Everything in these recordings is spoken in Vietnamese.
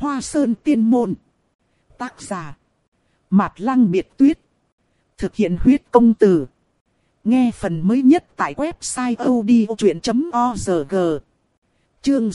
Hoa Sơn Tiên Môn. Tác giả Mạt Lăng Biệt Tuyết. Thực hiện huyết công từ. Nghe phần mới nhất tại website odchuyện.org. Chương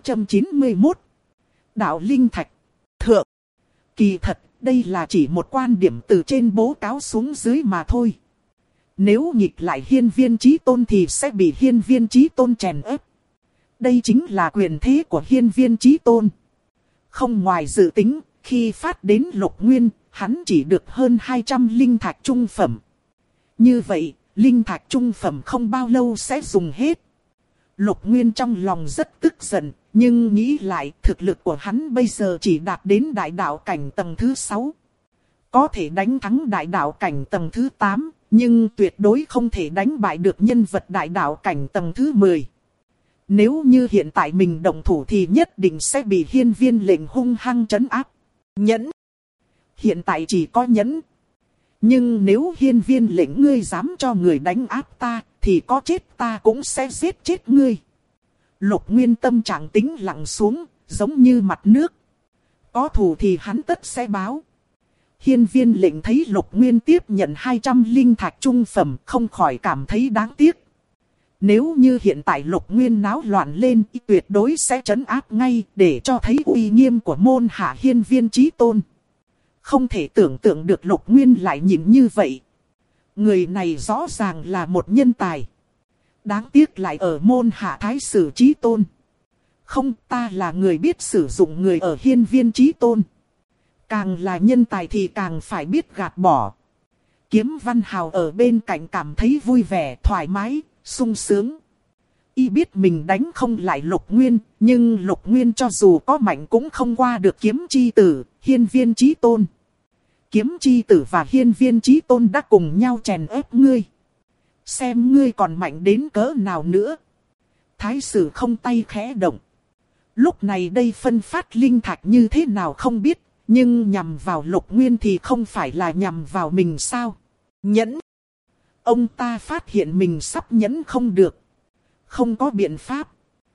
691. Đạo Linh Thạch. Thượng. Kỳ thật, đây là chỉ một quan điểm từ trên bố cáo xuống dưới mà thôi. Nếu nghịch lại Hiên Viên Chí Tôn thì sẽ bị Hiên Viên Chí Tôn chèn ép. Đây chính là quyền thế của Hiên Viên Chí Tôn. Không ngoài dự tính, khi phát đến Lục Nguyên, hắn chỉ được hơn 200 linh thạch trung phẩm. Như vậy, linh thạch trung phẩm không bao lâu sẽ dùng hết. Lục Nguyên trong lòng rất tức giận, nhưng nghĩ lại thực lực của hắn bây giờ chỉ đạt đến đại đạo cảnh tầng thứ 6. Có thể đánh thắng đại đạo cảnh tầng thứ 8, nhưng tuyệt đối không thể đánh bại được nhân vật đại đạo cảnh tầng thứ 10. Nếu như hiện tại mình động thủ thì nhất định sẽ bị Hiên Viên lệnh hung hăng trấn áp. Nhẫn. Hiện tại chỉ có nhẫn. Nhưng nếu Hiên Viên lệnh ngươi dám cho người đánh áp ta, thì có chết ta cũng sẽ giết chết ngươi. Lục Nguyên tâm trạng tĩnh lặng xuống, giống như mặt nước. Có thù thì hắn tất sẽ báo. Hiên Viên lệnh thấy Lục Nguyên tiếp nhận 200 linh thạch trung phẩm, không khỏi cảm thấy đáng tiếc. Nếu như hiện tại Lục Nguyên náo loạn lên, tuyệt đối sẽ trấn áp ngay để cho thấy uy nghiêm của môn hạ Hiên Viên Chí Tôn. Không thể tưởng tượng được Lục Nguyên lại nhịn như vậy. Người này rõ ràng là một nhân tài. Đáng tiếc lại ở môn hạ Thái Sử Chí Tôn. Không, ta là người biết sử dụng người ở Hiên Viên Chí Tôn. Càng là nhân tài thì càng phải biết gạt bỏ. Kiếm Văn Hào ở bên cạnh cảm thấy vui vẻ, thoải mái, sung sướng. Y biết mình đánh không lại Lục Nguyên, nhưng Lục Nguyên cho dù có mạnh cũng không qua được Kiếm Chi Tử, Hiên Viên Chí Tôn. Kiếm Chi Tử và Hiên Viên Chí Tôn đã cùng nhau chèn ép ngươi. Xem ngươi còn mạnh đến cỡ nào nữa. Thái Sử không tay khẽ động. Lúc này đây phân phát linh thạch như thế nào không biết, nhưng nhằm vào Lục Nguyên thì không phải là nhằm vào mình sao? Nhẫn. Ông ta phát hiện mình sắp nhẫn không được. Không có biện pháp.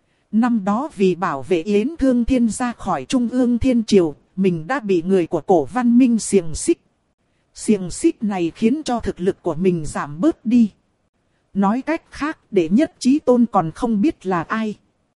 Năm đó vì bảo vệ Yến Thương Thiên ra khỏi Trung ương Thiên Triều, mình đã bị người của Cổ Văn Minh xiềng xích. Xiềng xích này khiến cho thực lực của mình giảm bớt đi. Nói cách khác, Đệ Nhất Chí Tôn còn không biết là ai.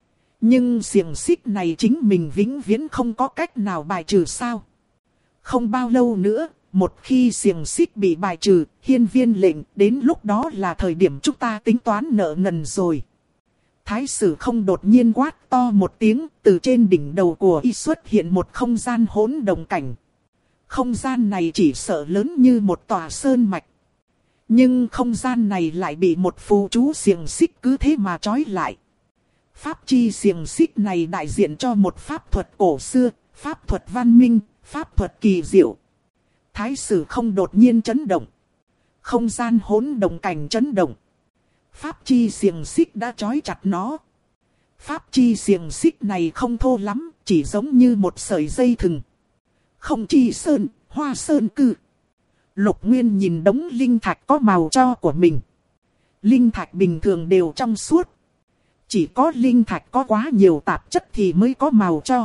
Nhưng xiềng xích này chính mình vĩnh viễn không có cách nào bài trừ sao? Không bao lâu nữa, một khi xiềng xích bị bài trừ, Hiên Viên lệnh, đến lúc đó là thời điểm chúng ta tính toán nợ nần rồi. Thái Sử không đột nhiên quát to một tiếng, từ trên đỉnh đầu của y xuất hiện một không gian hỗn động cảnh. Không gian này chỉ sợ lớn như một tòa sơn mạch. Nhưng không gian này lại bị một phù chú xiềng xích cứ thế mà trói lại. Pháp chi xiềng xích này đại diện cho một pháp thuật cổ xưa, pháp thuật văn minh, pháp thuật kỳ diệu. Thái Sử không đột nhiên chấn động. Không gian hỗn động cảnh chấn động. Pháp chi xiềng xích đã trói chặt nó. Pháp chi xiềng xích này không thô lắm, chỉ giống như một sợi dây thừng. Không chi sơn, Hoa Sơn cư. Lục Nguyên nhìn đống linh thạch có màu cho của mình. Linh thạch bình thường đều trong suốt. Chỉ có linh thạch có quá nhiều tạp chất thì mới có màu cho.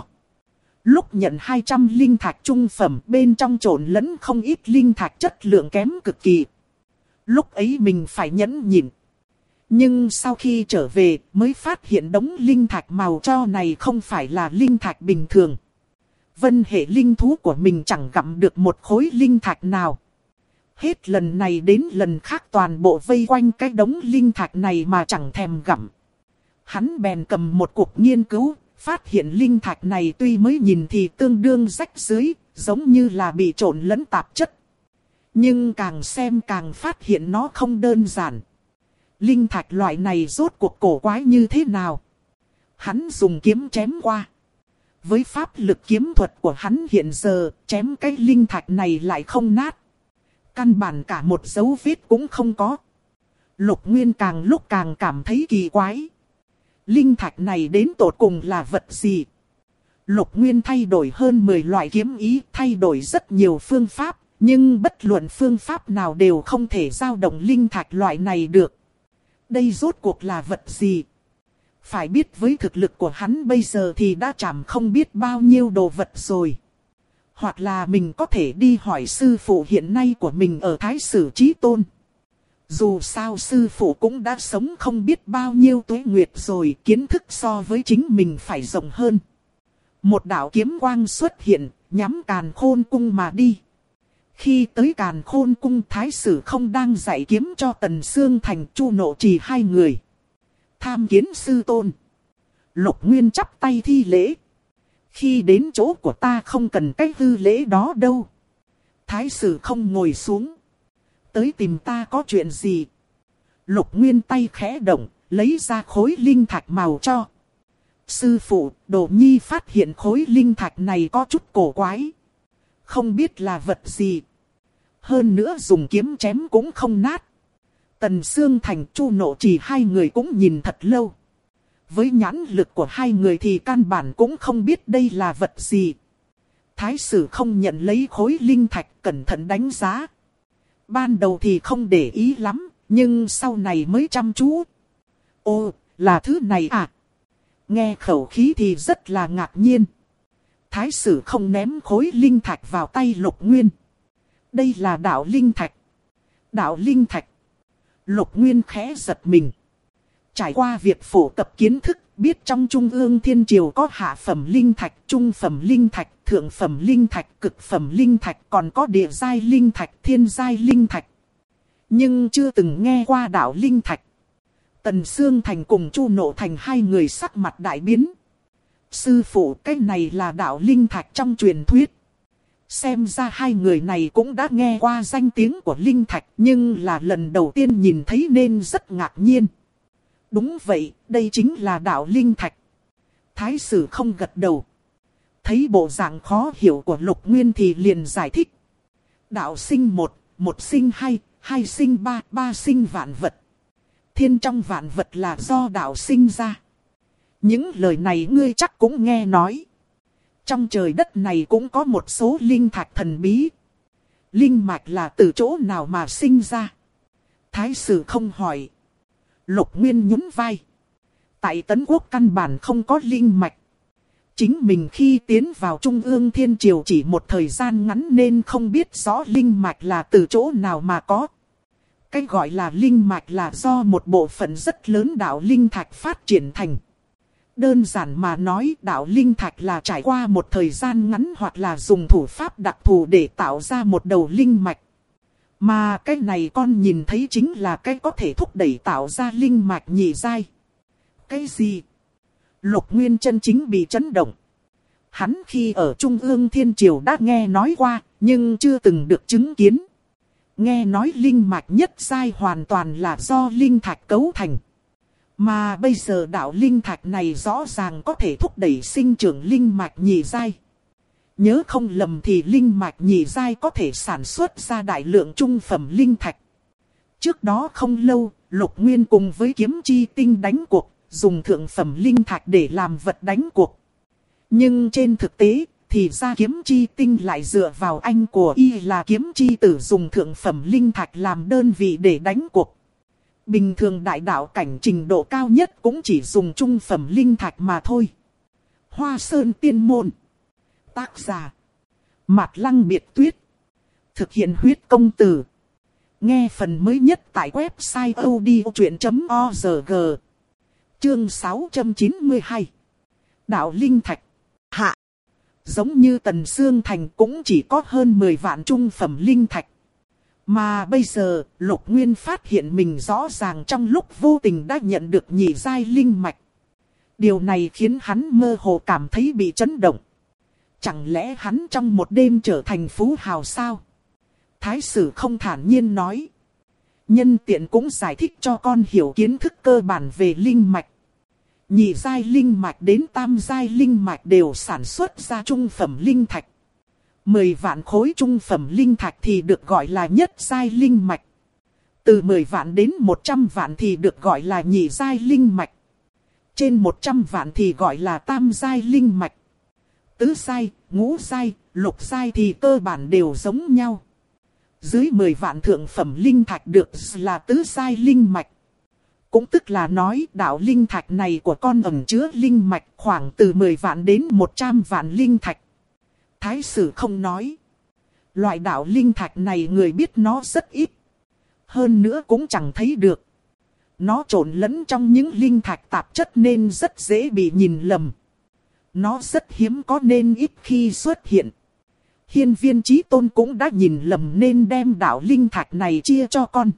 Lúc nhận 200 linh thạch trung phẩm, bên trong trộn lẫn không ít linh thạch chất lượng kém cực kỳ. Lúc ấy mình phải nhẫn nhịn. Nhưng sau khi trở về mới phát hiện đống linh thạch màu cho này không phải là linh thạch bình thường. Vân hệ linh thú của mình chẳng gặm được một khối linh thạch nào. Hết lần này đến lần khác toàn bộ vây quanh cái đống linh thạch này mà chẳng thèm gặm. Hắn bèn cầm một cục nghiên cứu, phát hiện linh thạch này tuy mới nhìn thì tương đương rách rưới, giống như là bị trộn lẫn tạp chất. Nhưng càng xem càng phát hiện nó không đơn giản. Linh thạch loại này rốt cuộc cổ quái như thế nào? Hắn dùng kiếm chém qua. Với pháp lực kiếm thuật của hắn hiện giờ, chém cái linh thạch này lại không nát. Căn bản cả một dấu vết cũng không có. Lục Nguyên càng lúc càng cảm thấy kỳ quái. Linh thạch này đến tột cùng là vật gì? Lục Nguyên thay đổi hơn 10 loại kiếm ý, thay đổi rất nhiều phương pháp, nhưng bất luận phương pháp nào đều không thể dao động linh thạch loại này được. Đây rốt cuộc là vật gì? Phải biết với thực lực của hắn bây giờ thì đã chạm không biết bao nhiêu đồ vật rồi. Hoặc là mình có thể đi hỏi sư phụ hiện nay của mình ở Thái Sử Chí Tôn. Dù sao sư phụ cũng đã sống không biết bao nhiêu tuế nguyệt rồi, kiến thức so với chính mình phải rộng hơn. Một đạo kiếm quang xuất hiện, nhắm Càn Khôn Cung mà đi. Khi tới Càn Khôn Cung, Thái Sử không đang dạy kiếm cho Tần Xương Thành, Chu Nộ Trì hai người. Tham kiến sư tôn. Lục Nguyên chắp tay thi lễ. Khi đến chỗ của ta không cần cái hư lễ đó đâu. Thái Sử không ngồi xuống. Tới tìm ta có chuyện gì? Lục Nguyên tay khẽ động, lấy ra khối linh thạch màu cho. Sư phụ, Đồ Nhi phát hiện khối linh thạch này có chút cổ quái. Không biết là vật gì. Hơn nữa dùng kiếm chém cũng không nát. Tần Xương Thành, Chu Nộ Trì hai người cũng nhìn thật lâu. Với nhãn lực của hai người thì căn bản cũng không biết đây là vật gì. Thái Sử không nhận lấy khối linh thạch, cẩn thận đánh giá. Ban đầu thì không để ý lắm, nhưng sau này mới chăm chú. Ồ, là thứ này à? Nghe khẩu khí thì rất là ngạc nhiên. Thái Sử không ném khối linh thạch vào tay Lục Nguyên. Đây là đạo linh thạch. Đạo linh thạch. Lục Nguyên khẽ giật mình. Trải qua việc phổ cập kiến thức, biết trong Trung ương Thiên Triều có hạ phẩm linh thạch, trung phẩm linh thạch, thượng phẩm linh thạch, cực phẩm linh thạch, còn có địa giai linh thạch, thiên giai linh thạch. Nhưng chưa từng nghe qua đạo linh thạch. Tần Xương Thành cùng Chu Nộ Thành hai người sắc mặt đại biến. Sư phụ, cái này là đạo linh thạch trong truyền thuyết. Xem ra hai người này cũng đã nghe qua danh tiếng của linh thạch, nhưng là lần đầu tiên nhìn thấy nên rất ngạc nhiên. Đúng vậy, đây chính là đạo linh thạch. Thái Sử không gật đầu. Thấy bộ dạng khó hiểu của Lục Nguyên thì liền giải thích. Đạo sinh một, một sinh hai, hai sinh ba, ba sinh vạn vật. Thiên trong vạn vật là do đạo sinh ra. Những lời này ngươi chắc cũng nghe nói. Trong trời đất này cũng có một số linh thạch thần bí. Linh mạch là từ chỗ nào mà sinh ra? Thái Sử không hỏi. Lục Nguyên nhún vai. Tại Tấn Quốc căn bản không có linh mạch. Chính mình khi tiến vào Trung ương Thiên Triều chỉ một thời gian ngắn nên không biết rõ linh mạch là từ chỗ nào mà có. Cái gọi là linh mạch là do một bộ phận rất lớn đạo linh thạch phát triển thành. Đơn giản mà nói, đạo linh thạch là trải qua một thời gian ngắn hoặc là dùng thủ pháp đặc thù để tạo ra một đầu linh mạch. Mà cái này con nhìn thấy chính là cái có thể thúc đẩy tạo ra linh mạch nhị giai. Cái gì? Lục Nguyên chân chính bị chấn động. Hắn khi ở Trung ương Thiên Triều đã nghe nói qua, nhưng chưa từng được chứng kiến. Nghe nói linh mạch nhất giai hoàn toàn là do linh thạch cấu thành. Mà bây giờ đạo linh thạch này rõ ràng có thể thúc đẩy sinh trưởng linh mạch nhị giai. Nhớ không lầm thì linh mạch nhị giai có thể sản xuất ra đại lượng trung phẩm linh thạch. Trước đó không lâu, Lục Nguyên cùng với Kiếm Chi Tinh đánh cuộc, dùng thượng phẩm linh thạch để làm vật đánh cuộc. Nhưng trên thực tế, thì ra Kiếm Chi Tinh lại dựa vào anh của y là Kiếm Chi Tử dùng thượng phẩm linh thạch làm đơn vị để đánh cuộc. Bình thường đại đạo cảnh trình độ cao nhất cũng chỉ dùng trung phẩm linh thạch mà thôi. Hoa Sơn Tiên Môn. Tác giả Mạt Lăng Biệt Tuyết. Thực hiện huyết công từ. Nghe phần mới nhất tại website odchuyện.org. Chương 692. Đạo linh thạch. Hạ. Giống như Tần Xương Thành cũng chỉ có hơn 10 vạn trung phẩm linh thạch. Mà bây giờ, Lục Nguyên phát hiện mình rõ ràng trong lúc vô tình đã nhận được nhị giai linh mạch. Điều này khiến hắn mơ hồ cảm thấy bị chấn động. Chẳng lẽ hắn trong một đêm trở thành phú hào sao? Thái Sử không thản nhiên nói. Nhân tiện cũng giải thích cho con hiểu kiến thức cơ bản về linh mạch. Nhị giai linh mạch đến tam giai linh mạch đều sản xuất ra trung phẩm linh thạch. 10 vạn khối trung phẩm linh thạch thì được gọi là nhất giai linh mạch. Từ 10 vạn đến 100 vạn thì được gọi là nhị giai linh mạch. Trên 100 vạn thì gọi là tam giai linh mạch. Tứ giai, ngũ giai, lục giai thì cơ bản đều giống nhau. Dưới 10 vạn thượng phẩm linh thạch được là tứ giai linh mạch. Cũng tức là nói đạo linh thạch này của con ẩn chứa linh mạch khoảng từ 10 vạn đến 100 vạn linh thạch. Thái sử không nói. Loại đạo linh thạch này người biết nó rất ít. Hơn nữa cũng chẳng thấy được. Nó trộn lẫn trong những linh thạch tạp chất nên rất dễ bị nhìn lầm. Nó rất hiếm có nên ít khi xuất hiện. Hiên Viên Chí Tôn cũng đã nhìn lầm nên đem đạo linh thạch này chia cho con.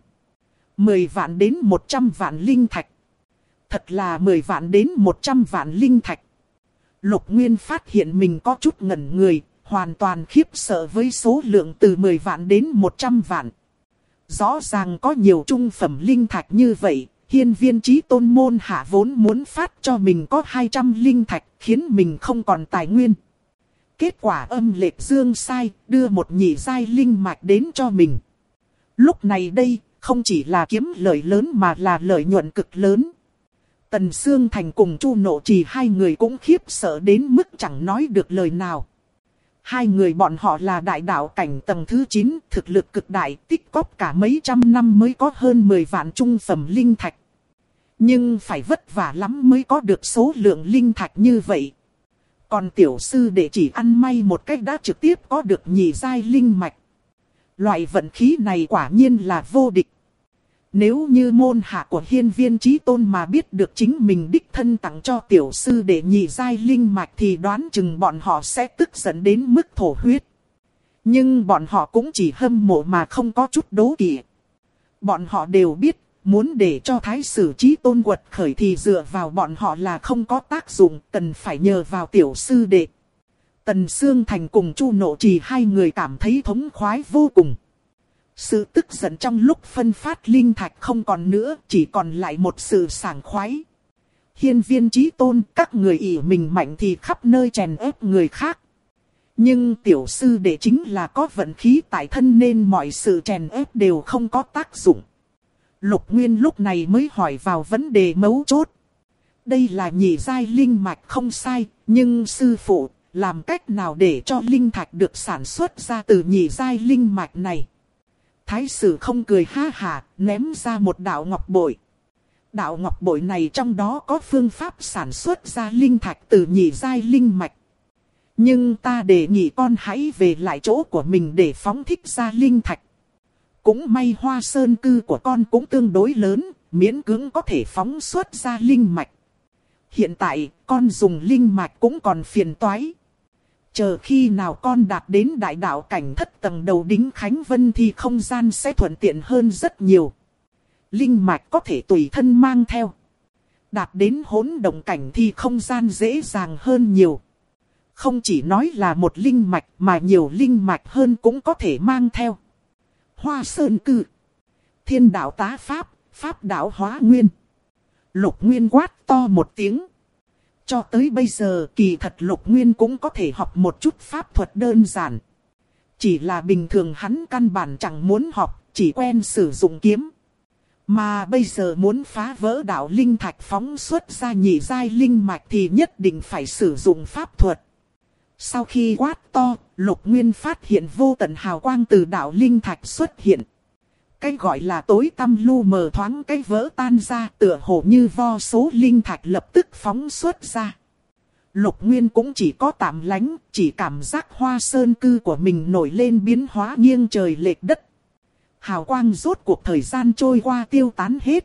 10 vạn đến 100 vạn linh thạch. Thật là 10 vạn đến 100 vạn linh thạch. Lục Nguyên phát hiện mình có chút ngẩn người, hoàn toàn khiếp sợ với số lượng từ 10 vạn đến 100 vạn. Rõ ràng có nhiều trung phẩm linh thạch như vậy, Hiên Viên Chí Tôn môn hạ vốn muốn phát cho mình có 200 linh thạch, khiến mình không còn tài nguyên. Kết quả âm lệch dương sai, đưa một nhị giai linh mạch đến cho mình. Lúc này đây, không chỉ là kiếm lợi lớn mà là lợi nhuận cực lớn. Tần Sương Thành cùng Chu Nộ Trì hai người cũng khiếp sợ đến mức chẳng nói được lời nào. Hai người bọn họ là đại đạo cảnh tầng thứ 9, thực lực cực đại, tích cóp cả mấy trăm năm mới có hơn 10 vạn trung phẩm linh thạch. Nhưng phải vất vả lắm mới có được số lượng linh thạch như vậy. Còn tiểu sư đệ chỉ ăn may một cách đã trực tiếp có được nhị giai linh mạch. Loại vận khí này quả nhiên là vô địch. Nếu như môn hạ của Hiên Viên Chí Tôn mà biết được chính mình đích thân tặng cho tiểu sư đệ nhị giai linh mạch thì đoán chừng bọn họ sẽ tức giận đến mức thổ huyết. Nhưng bọn họ cũng chỉ hâm mộ mà không có chút đố kỵ. Bọn họ đều biết, muốn để cho Thái sử Chí Tôn quật khởi thì dựa vào bọn họ là không có tác dụng, cần phải nhờ vào tiểu sư đệ. Tần Sương Thành cùng Chu Nộ Trì hai người cảm thấy thống khoái vô cùng. Sự tức giận trong lúc phân phát linh thạch không còn nữa, chỉ còn lại một sự sảng khoái. Hiên Viên Chí Tôn, các người ỷ mình mạnh thì khắp nơi chèn ép người khác. Nhưng tiểu sư đệ chính là có vận khí tại thân nên mọi sự chèn ép đều không có tác dụng. Lục Nguyên lúc này mới hỏi vào vấn đề mấu chốt. Đây là nhị giai linh mạch không sai, nhưng sư phụ, làm cách nào để cho linh thạch được sản xuất ra từ nhị giai linh mạch này? Thái sử không cười ha hả, ném ra một đạo ngọc bội. Đạo ngọc bội này trong đó có phương pháp sản xuất ra linh thạch từ nhị giai linh mạch. Nhưng ta đề nghị con hãy về lại chỗ của mình để phóng thích ra linh thạch. Cũng may Hoa Sơn cư của con cũng tương đối lớn, miễn cưỡng có thể phóng xuất ra linh mạch. Hiện tại, con dùng linh mạch cũng còn phiền toái. Chờ khi nào con đạt đến đại đạo cảnh thất tầng đầu đính Khánh Vân thì không gian sẽ thuận tiện hơn rất nhiều. Linh mạch có thể tùy thân mang theo. Đạt đến hỗn động cảnh thì không gian dễ dàng hơn nhiều. Không chỉ nói là một linh mạch mà nhiều linh mạch hơn cũng có thể mang theo. Hoa Sơn cư. Thiên đạo tá pháp, pháp đạo hóa nguyên. Lục Nguyên quát to một tiếng. Cho tới bây giờ kỳ thật Lục Nguyên cũng có thể học một chút pháp thuật đơn giản. Chỉ là bình thường hắn căn bản chẳng muốn học, chỉ quen sử dụng kiếm. Mà bây giờ muốn phá vỡ đạo linh thạch phóng xuất ra nhị giai linh mạch thì nhất định phải sử dụng pháp thuật. Sau khi quát to, Lục Nguyên phát hiện vô tận hào quang từ đạo linh thạch xuất hiện. Cái gọi là tối tăm lu mờ thoáng cái vỡ tan ra, tựa hồ như vô số linh thạch lập tức phóng xuất ra. Lục Nguyên cũng chỉ có tạm lánh, chỉ cảm giác Hoa Sơn cư của mình nổi lên biến hóa nghiêng trời lệch đất. Hào quang rốt cuộc thời gian trôi qua tiêu tán hết.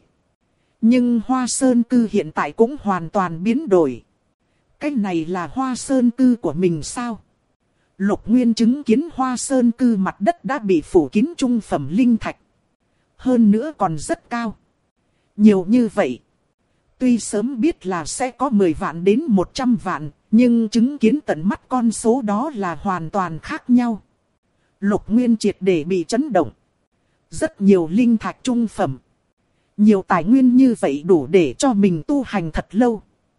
Nhưng Hoa Sơn cư hiện tại cũng hoàn toàn biến đổi. Cái này là Hoa Sơn cư của mình sao? Lục Nguyên chứng kiến Hoa Sơn cư mặt đất đã bị phủ kín trung phẩm linh thạch. Hơn nữa còn rất cao. Nhiều như vậy. Tuy sớm biết là sẽ có 10 vạn đến 100 vạn, nhưng chứng kiến tận mắt con số đó là hoàn toàn khác nhau. Lục Nguyên triệt để bị chấn động. Rất nhiều linh thạch trung phẩm. Nhiều tài nguyên như vậy đủ để cho mình tu hành thật lâu.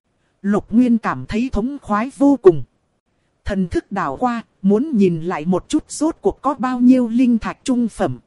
Lục Nguyên cảm thấy thống khoái vô cùng. Thần thức đảo qua, muốn nhìn lại một chút rốt cuộc có bao nhiêu linh thạch trung phẩm.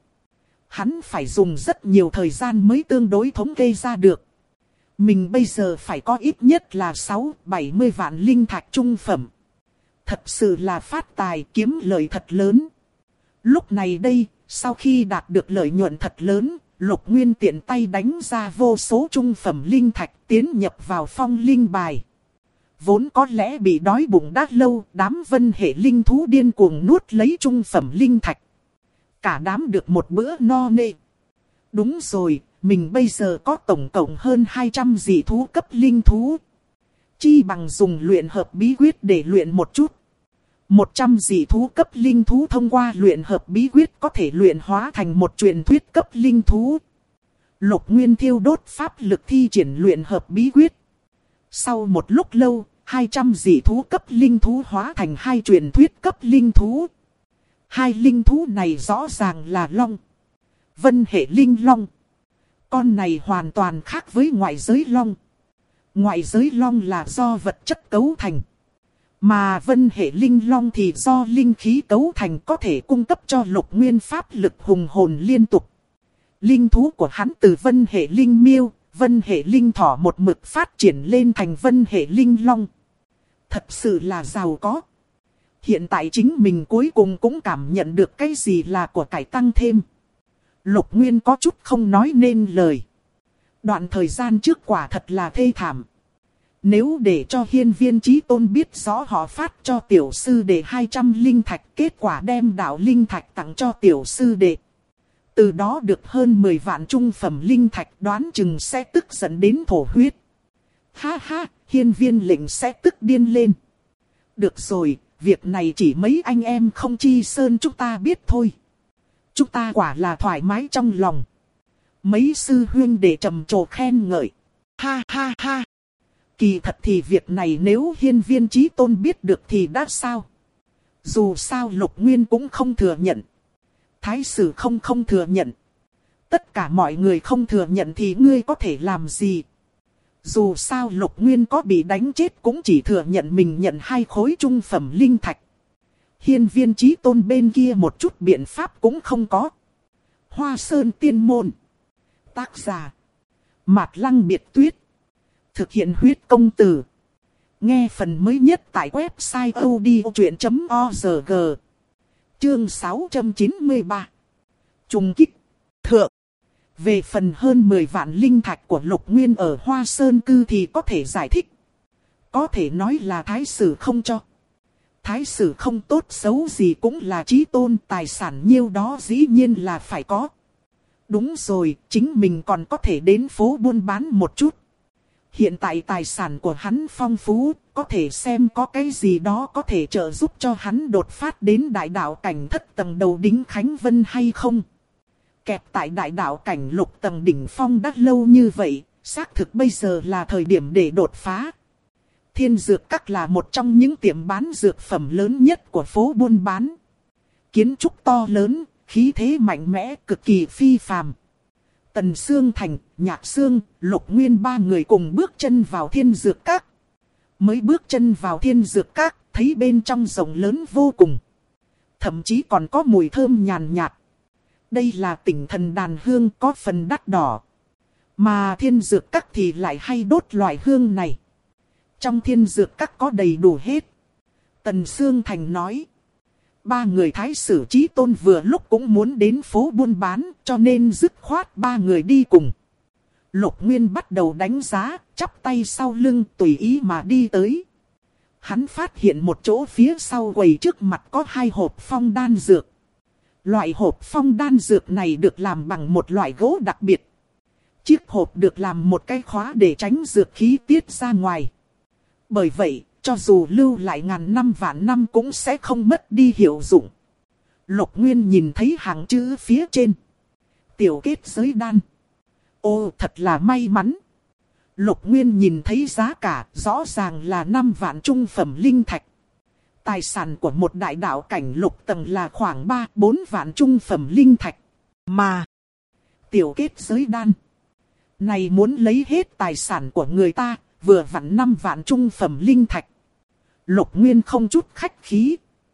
Hắn phải dùng rất nhiều thời gian mới tương đối thống kê ra được. Mình bây giờ phải có ít nhất là 6-70 vạn linh thạch trung phẩm. Thật sự là phát tài kiếm lợi thật lớn. Lúc này đây, sau khi đạt được lợi nhuận thật lớn, Lục Nguyên tiện tay đánh ra vô số trung phẩm linh thạch tiến nhập vào phong linh bài. Vốn có lẽ bị đói bụng đã lâu, đám vân hệ linh thú điên cuồng nuốt lấy trung phẩm linh thạch. Cả đám được một bữa no nê. Đúng rồi, mình bây giờ có tổng cộng hơn 200 dị thú cấp linh thú. Chi bằng dùng luyện hợp bí quyết để luyện một chút. 100 dị thú cấp linh thú thông qua luyện hợp bí quyết có thể luyện hóa thành một truyền thuyết cấp linh thú. Lục Nguyên thiêu đốt pháp lực thi triển luyện hợp bí quyết. Sau một lúc lâu, 200 dị thú cấp linh thú hóa thành 2 truyền thuyết cấp linh thú. 2 linh thú này rõ ràng là long. Vân hệ linh long. Con này hoàn toàn khác với ngoại giới long. Ngoại giới long là do vật chất cấu thành. Mà vân hệ linh long thì do linh khí cấu thành, có thể cung cấp cho Lục Nguyên pháp lực hùng hồn liên tục. Linh thú của hắn từ vân hệ linh miêu, vân hệ linh thỏ một mực phát triển lên thành vân hệ linh long. Thật sự là giàu có. Hiện tại chính mình cuối cùng cũng cảm nhận được cái gì là của cải tăng thêm. Lục Nguyên có chút không nói nên lời. Đoạn thời gian trước quả thật là thê thảm. Nếu để cho hiên viên chí tôn biết rõ họ phát cho tiểu sư đệ 200 linh thạch, kết quả đem đạo linh thạch tặng cho tiểu sư đệ. Từ đó được hơn 10 vạn trung phẩm linh thạch, đoán chừng sẽ tức giận đến thổ huyết. Ha ha, hiên viên lệnh sẽ tức điên lên. Được rồi, việc này chỉ mấy anh em không chi sơn chúng ta biết thôi. Chúng ta quả là thoải mái trong lòng. Mấy sư huynh đệ trầm trồ khen ngợi. Ha ha ha. Kỳ thật thì việc này nếu hiên viên chí tôn biết được thì đã sao? Dù sao Lục Nguyên cũng không thừa nhận. Thái sử không thừa nhận. Tất cả mọi người không thừa nhận thì ngươi có thể làm gì? Dù sao Lục Nguyên có bị đánh chết cũng chỉ thừa nhận mình nhận 2 khối trung phẩm linh thạch. Hiên viên chí tôn bên kia một chút biện pháp cũng không có. Hoa Sơn Tiên Môn. Tác giả Mạt Lăng Biệt Tuyết. Thực hiện huyết công từ. Nghe phần mới nhất tại website odchuyện.org. Chương 693. Trùng kích. Thượng. Về phần hơn 10 vạn linh thạch của Lục Nguyên ở Hoa Sơn Cư thì có thể giải thích. Có thể nói là thái sử không cho. Thái sử không tốt xấu gì cũng là chí tôn, tài sản nhiêu đó dĩ nhiên là phải có. Đúng rồi, chính mình còn có thể đến phố buôn bán một chút. Hiện tại tài sản của hắn phong phú, có thể xem có cái gì đó có thể trợ giúp cho hắn đột phát đến đại đạo cảnh thất tầng đầu đính Khánh Vân hay không. Kẹp tại đại đạo cảnh lục tầng đỉnh phong đã lâu như vậy, xác thực bây giờ là thời điểm để đột phá. Thiên Dược Các là một trong những tiệm bán dược phẩm lớn nhất của phố buôn bán. Kiến trúc to lớn, khí thế mạnh mẽ, cực kỳ phi phàm. Tần Sương Thành, Nhạc Sương, Lục Nguyên 3 người cùng bước chân vào Thiên Dược Các. Mới bước chân vào Thiên Dược Các, thấy bên trong rộng lớn vô cùng. Thậm chí còn có mùi thơm nhàn nhạt. Đây là Tỉnh Thần đàn hương, có phần đắt đỏ. Mà Thiên Dược Các thì lại hay đốt loại hương này. Trong Thiên Dược Các có đầy đủ hết. Tần Sương Thành nói. 3 người thái sử chí tôn vừa lúc cũng muốn đến phố buôn bán, cho nên dứt khoát 3 người đi cùng. Lục Nguyên bắt đầu đánh giá, chắp tay sau lưng tùy ý mà đi tới. Hắn phát hiện một chỗ phía sau quầy trước mặt có 2 hộp phong đan dược. Loại hộp phong đan dược này được làm bằng một loại gỗ đặc biệt. Chiếc hộp được làm một cái khóa để tránh dược khí tiết ra ngoài. Bởi vậy, cho dù lưu lại ngàn năm vạn năm cũng sẽ không mất đi hiệu dụng. Lục Nguyên nhìn thấy hàng chữ phía trên. Tiểu kết giới đan. Ô, thật là may mắn. Lục Nguyên nhìn thấy giá cả, rõ ràng là 5 vạn trung phẩm linh thạch. Tài sản của một đại đạo cảnh lục tầng là khoảng 3-4 vạn trung phẩm linh thạch. Mà, tiểu kết giới đan này muốn lấy hết tài sản của người ta, vừa vặn 5 vạn trung phẩm linh thạch. Lục Nguyên không chút khách khí.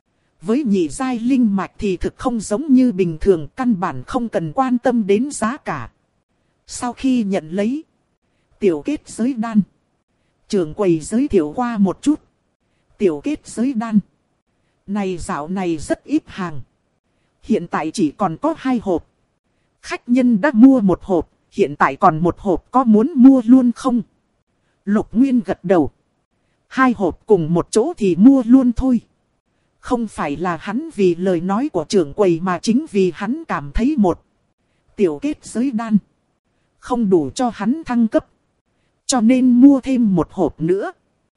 Với nhị giai linh mạch thì thực không giống như bình thường, căn bản không cần quan tâm đến giá cả. Sau khi nhận lấy tiểu kết giới đan, trưởng quầy giới thiệu qua một chút. Tiểu kết giới đan này dạo này rất ít hàng. Hiện tại chỉ còn có 2 hộp. Khách nhân đã mua một hộp, hiện tại còn một hộp, có muốn mua luôn không? Lục Nguyên gật đầu. 2 hộp cùng một chỗ thì mua luôn thôi. Không phải là hắn vì lời nói của trưởng quầy mà chính vì hắn cảm thấy một tiểu kết giới đan không đủ cho hắn thăng cấp. Cho nên mua thêm một hộp nữa.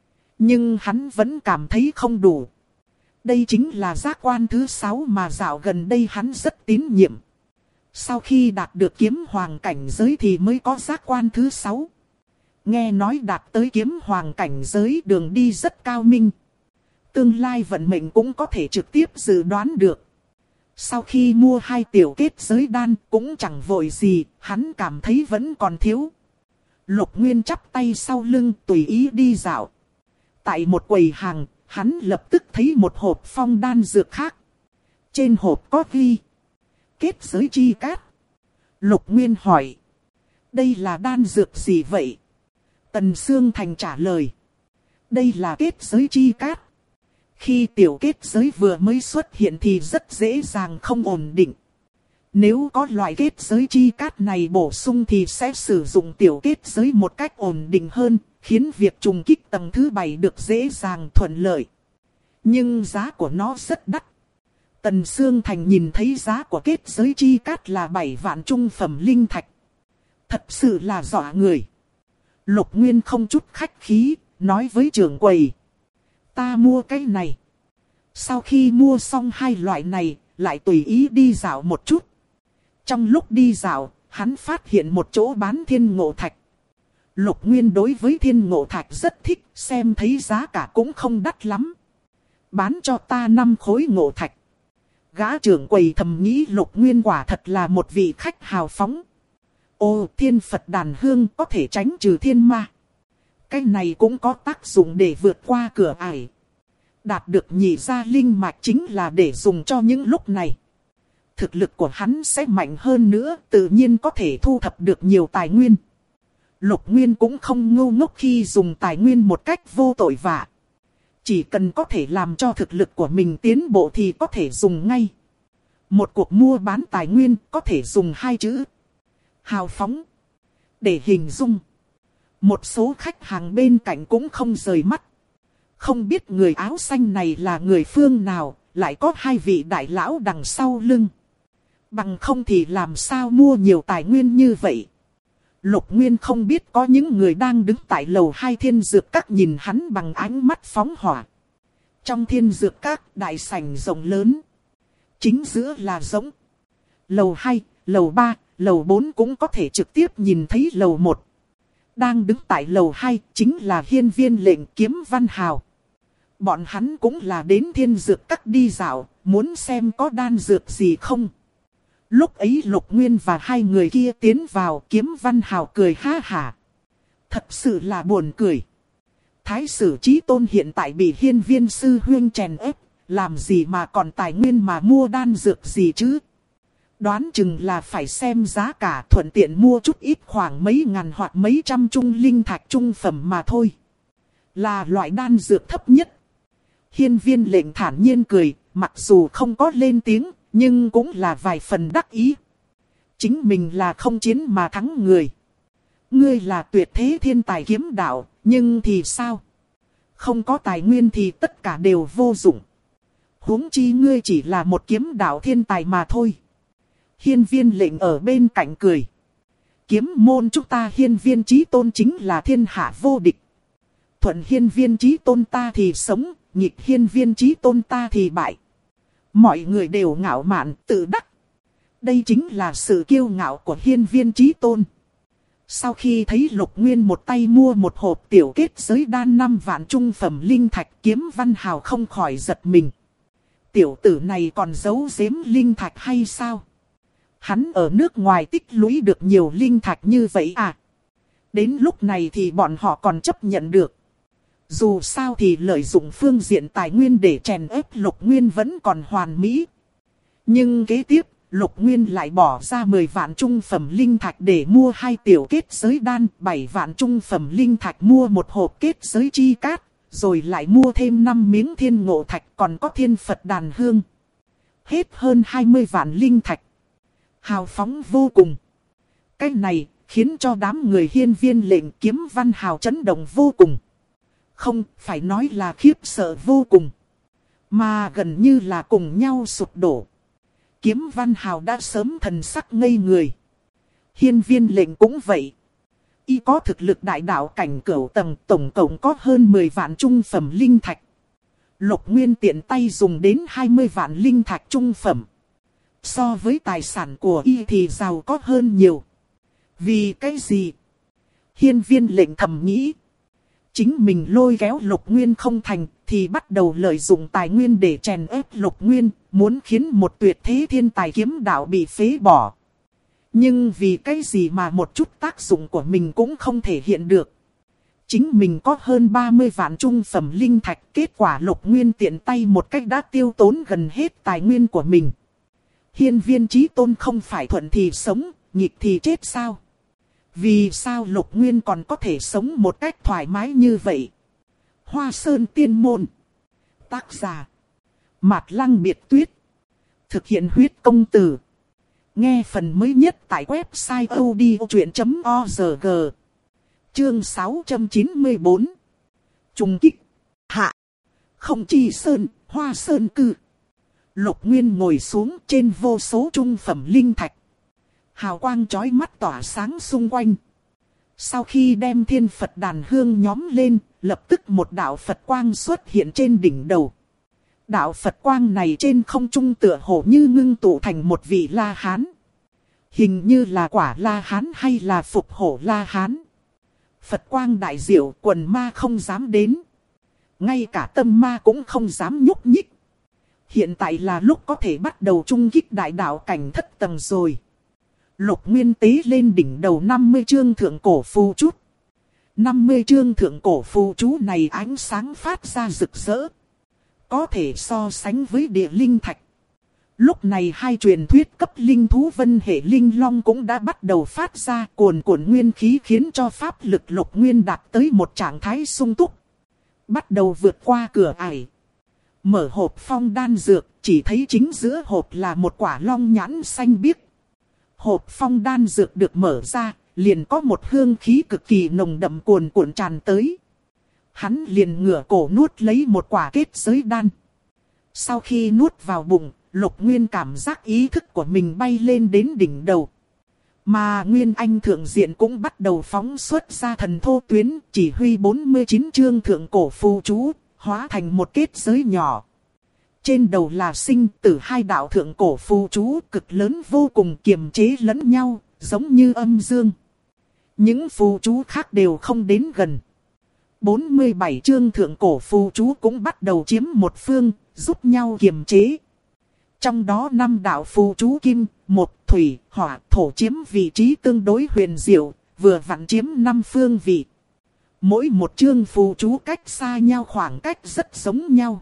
Nhưng hắn vẫn cảm thấy không đủ. Đây chính là giác quan thứ 6 mà dạo gần đây hắn rất tín nhiệm. Sau khi đạt được kiếm hoàng cảnh giới thì mới có giác quan thứ 6. Nghe nói đạt tới kiếm hoàng cảnh giới đường đi rất cao minh. Tương lai vận mệnh cũng có thể trực tiếp dự đoán được. Sau khi mua 2 tiểu kết giới đan cũng chẳng vội gì, hắn cảm thấy vẫn còn thiếu. Lục Nguyên chắp tay sau lưng tùy ý đi dạo. Tại một quầy hàng, hắn lập tức thấy một hộp phong đan dược khác. Trên hộp có ghi kết giới chi cát. Lục Nguyên hỏi. Đây là đan dược gì vậy? Tần Sương Thành trả lời. Đây là kết giới chi cát. Khi tiểu kết giới vừa mới xuất hiện thì rất dễ dàng không ổn định. Nếu có loại kết giới chi cát này bổ sung thì sẽ sử dụng tiểu kết giới một cách ổn định hơn, khiến việc trùng kích tầng thứ 7 được dễ dàng thuận lợi. Nhưng giá của nó rất đắt. Tần Sương Thành nhìn thấy giá của kết giới chi cát là 7 vạn trung phẩm linh thạch. Thật sự là dọa người. Lục Nguyên không chút khách khí, nói với trưởng quầy. Ta mua cái này. Sau khi mua xong 2 loại này, lại tùy ý đi dạo một chút. Trong lúc đi dạo, hắn phát hiện một chỗ bán thiên ngộ thạch. Lục Nguyên đối với thiên ngộ thạch rất thích, xem thấy giá cả cũng không đắt lắm. Bán cho ta 5 khối ngộ thạch. Gã trưởng quầy thầm nghĩ Lục Nguyên quả thật là một vị khách hào phóng. Ô, thiên Phật đàn hương có thể tránh trừ thiên ma. Cái này cũng có tác dụng để vượt qua cửa ải. Đạt được nhị gia linh mạch chính là để dùng cho những lúc này. Thực lực của hắn sẽ mạnh hơn nữa, tự nhiên có thể thu thập được nhiều tài nguyên. Lục Nguyên cũng không ngu ngốc khi dùng tài nguyên một cách vô tội vạ. Chỉ cần có thể làm cho thực lực của mình tiến bộ thì có thể dùng ngay. Một cuộc mua bán tài nguyên có thể dùng 2 chữ. Hào phóng. Để hình dung. Một số khách hàng bên cạnh cũng không rời mắt. Không biết người áo xanh này là người phương nào, lại có 2 vị đại lão đằng sau lưng. Bằng không thì làm sao mua nhiều tài nguyên như vậy. Lục Nguyên không biết có những người đang đứng tại lầu 2 thiên dược các nhìn hắn bằng ánh mắt phóng hỏa. Trong thiên dược các đại sảnh rộng lớn. Chính giữa là rỗng. Lầu 2, lầu 3, lầu 4 cũng có thể trực tiếp nhìn thấy lầu 1. Đang đứng tại lầu 2 chính là hiên viên lệnh Kiếm Văn Hào. Bọn hắn cũng là đến thiên dược các đi dạo, muốn xem có đan dược gì không. Lúc ấy Lục Nguyên và 2 người kia tiến vào, Kiếm Văn Hào cười ha hả. Thật sự là buồn cười. Thái sử Chí Tôn hiện tại bị hiên viên sư huyên chèn ép, làm gì mà còn tài nguyên mà mua đan dược gì chứ. Đoán chừng là phải xem giá cả, thuận tiện mua chút ít khoảng mấy ngàn hoặc mấy trăm trung linh thạch trung phẩm mà thôi. Là loại đan dược thấp nhất. Hiên viên lệnh thản nhiên cười, mặc dù không có lên tiếng, nhưng cũng là vài phần đắc ý. Chính mình là không chiến mà thắng người. Ngươi là tuyệt thế thiên tài kiếm đạo, nhưng thì sao? Không có tài nguyên thì tất cả đều vô dụng. Huống chi ngươi chỉ là một kiếm đạo thiên tài mà thôi. Hiên viên lệnh ở bên cạnh cười. Kiếm môn chúng ta hiên viên chí tôn chính là thiên hạ vô địch. Thuận hiên viên chí tôn ta thì sống, nghịch hiên viên chí tôn ta thì bại. Mọi người đều ngạo mạn, tự đắc. Đây chính là sự kiêu ngạo của hiên viên chí tôn. Sau khi thấy Lục Nguyên một tay mua một hộp tiểu kết giới đan 5 vạn trung phẩm linh thạch, Kiếm Văn Hào không khỏi giật mình. Tiểu tử này còn giấu giếm linh thạch hay sao? Hắn ở nước ngoài tích lũy được nhiều linh thạch như vậy à? Đến lúc này thì bọn họ còn chấp nhận được. Dù sao thì lợi dụng phương diện tài nguyên để chèn ép Lục Nguyên vẫn còn hoàn mỹ. Nhưng kế tiếp, Lục Nguyên lại bỏ ra 10 vạn trung phẩm linh thạch để mua 2 tiểu kết giới đan, 7 vạn trung phẩm linh thạch mua một hộp kết giới chi cát, rồi lại mua thêm 5 miếng thiên ngộ thạch còn có thiên Phật đàn hương. Hết hơn 20 vạn linh thạch. hào phóng vô cùng. Cái này khiến cho đám người hiên viên lệnh Kiếm Văn Hào chấn động vô cùng. Không, phải nói là khiếp sợ vô cùng. Mà gần như là cùng nhau sụp đổ. Kiếm Văn Hào đã sớm thần sắc ngây người. Hiên viên lệnh cũng vậy. Y có thực lực đại đạo cảnh cửu tầng, tổng cộng có hơn 10 vạn trung phẩm linh thạch. Lục Nguyên tiện tay dùng đến 20 vạn linh thạch trung phẩm. So với tài sản của Y thì giàu có hơn nhiều. Vì cái gì? Hiên viên lệnh thầm nghĩ. Chính mình lôi kéo Lục Nguyên không thành thì bắt đầu lợi dụng tài nguyên để chèn ép Lục Nguyên, muốn khiến một tuyệt thế thiên tài kiếm đạo bị phế bỏ. Nhưng vì cái gì mà một chút tác dụng của mình cũng không thể hiện được. Chính mình có hơn 30 vạn trung phẩm linh thạch, kết quả Lục Nguyên tiện tay một cách đã tiêu tốn gần hết tài nguyên của mình. Hiên viên chí tôn không phải thuận thì sống, nghịch thì chết sao? Vì sao Lục Nguyên còn có thể sống một cách thoải mái như vậy? Hoa Sơn Tiên Môn. Tác giả Mạt Lăng Biệt Tuyết. Thực hiện huyết công từ. Nghe phần mới nhất tại website odchuyện.org. Chương 694. Trùng kích. Hạ. Không chi sơn, Hoa Sơn cư. Lục Nguyên ngồi xuống trên vô số trung phẩm linh thạch. Hào quang chói mắt tỏa sáng xung quanh. Sau khi đem thiên Phật đàn hương nhóm lên, lập tức một đạo Phật quang xuất hiện trên đỉnh đầu. Đạo Phật quang này trên không trung tựa hồ như ngưng tụ thành một vị La Hán. Hình như là quả La Hán hay là phục hổ La Hán. Phật quang đại diệu, quần ma không dám đến. Ngay cả tâm ma cũng không dám nhúc nhích. Hiện tại là lúc có thể bắt đầu trung kích đại đạo cảnh thất tầng rồi. Lục Nguyên tế lên đỉnh đầu 50 chương thượng cổ phù chú. 50 chương thượng cổ phù chú này ánh sáng phát ra rực rỡ. Có thể so sánh với địa linh thạch. Lúc này hai truyền thuyết cấp linh thú vân hệ linh long cũng đã bắt đầu phát ra cuồn cuộn nguyên khí, khiến cho pháp lực Lục Nguyên đạt tới một trạng thái sung túc. Bắt đầu vượt qua cửa ải. Mở hộp phong đan dược, chỉ thấy chính giữa hộp là một quả long nhãn xanh biếc. Hộp phong đan dược được mở ra, liền có một hương khí cực kỳ nồng đậm cuồn cuộn tràn tới. Hắn liền ngửa cổ nuốt lấy một quả kết giới đan. Sau khi nuốt vào bụng, Lục Nguyên cảm giác ý thức của mình bay lên đến đỉnh đầu. Mà Nguyên Anh thượng diện cũng bắt đầu phóng xuất ra thần thô tuyến, chỉ huy 49 chương thượng cổ phù chú, hóa thành một kết giới nhỏ. Trên đầu là sinh tử hai đạo thượng cổ phù chú cực lớn vô cùng kiềm chế lẫn nhau, giống như âm dương. Những phù chú khác đều không đến gần. 47 chương thượng cổ phù chú cũng bắt đầu chiếm một phương, giúp nhau kiềm chế. Trong đó 5 đạo phù chú kim, một thủy, hỏa, thổ chiếm vị trí tương đối huyền diệu, vừa vặn chiếm 5 phương vị. Mỗi một chương phù chú cách xa nhau khoảng cách rất giống nhau.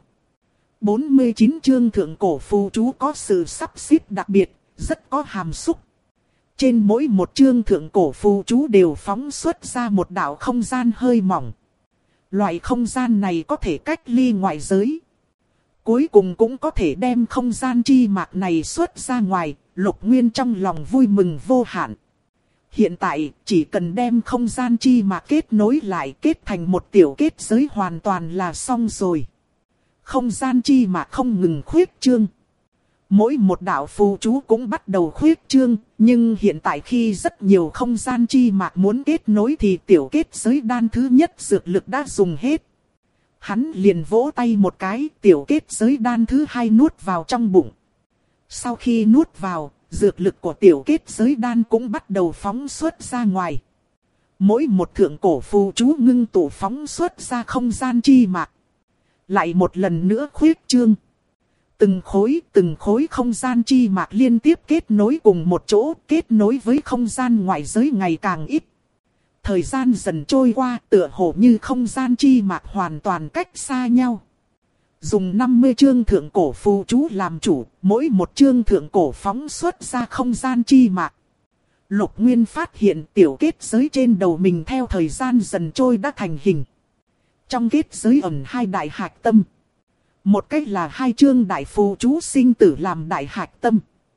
49 chương thượng cổ phù chú có sự sắp xếp đặc biệt, rất có hàm xúc. Trên mỗi một chương thượng cổ phù chú đều phóng xuất ra một đạo không gian hơi mỏng. Loại không gian này có thể cách ly ngoại giới. Cuối cùng cũng có thể đem không gian chi mạc này xuất ra ngoài, Lục Nguyên trong lòng vui mừng vô hạn. Hiện tại, chỉ cần đem không gian chi mạc kết nối lại, kết thành một tiểu kết giới hoàn toàn là xong rồi. Không gian chi mạc không ngừng khuyết trương. Mỗi một đạo phù chú cũng bắt đầu khuyết trương, nhưng hiện tại khi rất nhiều không gian chi mạc muốn kết nối thì tiểu kết giới đan thứ nhất dược lực đã dùng hết. Hắn liền vỗ tay một cái, tiểu kết giới đan thứ hai nuốt vào trong bụng. Sau khi nuốt vào, dược lực của tiểu kết giới đan cũng bắt đầu phóng xuất ra ngoài. Mỗi một thượng cổ phù chú ngưng tụ phóng xuất ra không gian chi mạc. Lại một lần nữa khuyết trương. Từng khối không gian chi mạc liên tiếp kết nối cùng một chỗ, kết nối với không gian ngoại giới ngày càng ít. Thời gian dần trôi qua, tựa hồ như không gian chi mạc hoàn toàn cách xa nhau. Dùng 50 chương thượng cổ phù chú làm chủ, mỗi một chương thượng cổ phóng xuất ra không gian chi mạc. Lục Nguyên phát hiện tiểu kết giới trên đầu mình theo thời gian dần trôi đã thành hình. Trong kết giới ẩn hai đại hạch tâm. Một cách là hai chương đại phù chú sinh tử làm đại hạch tâm.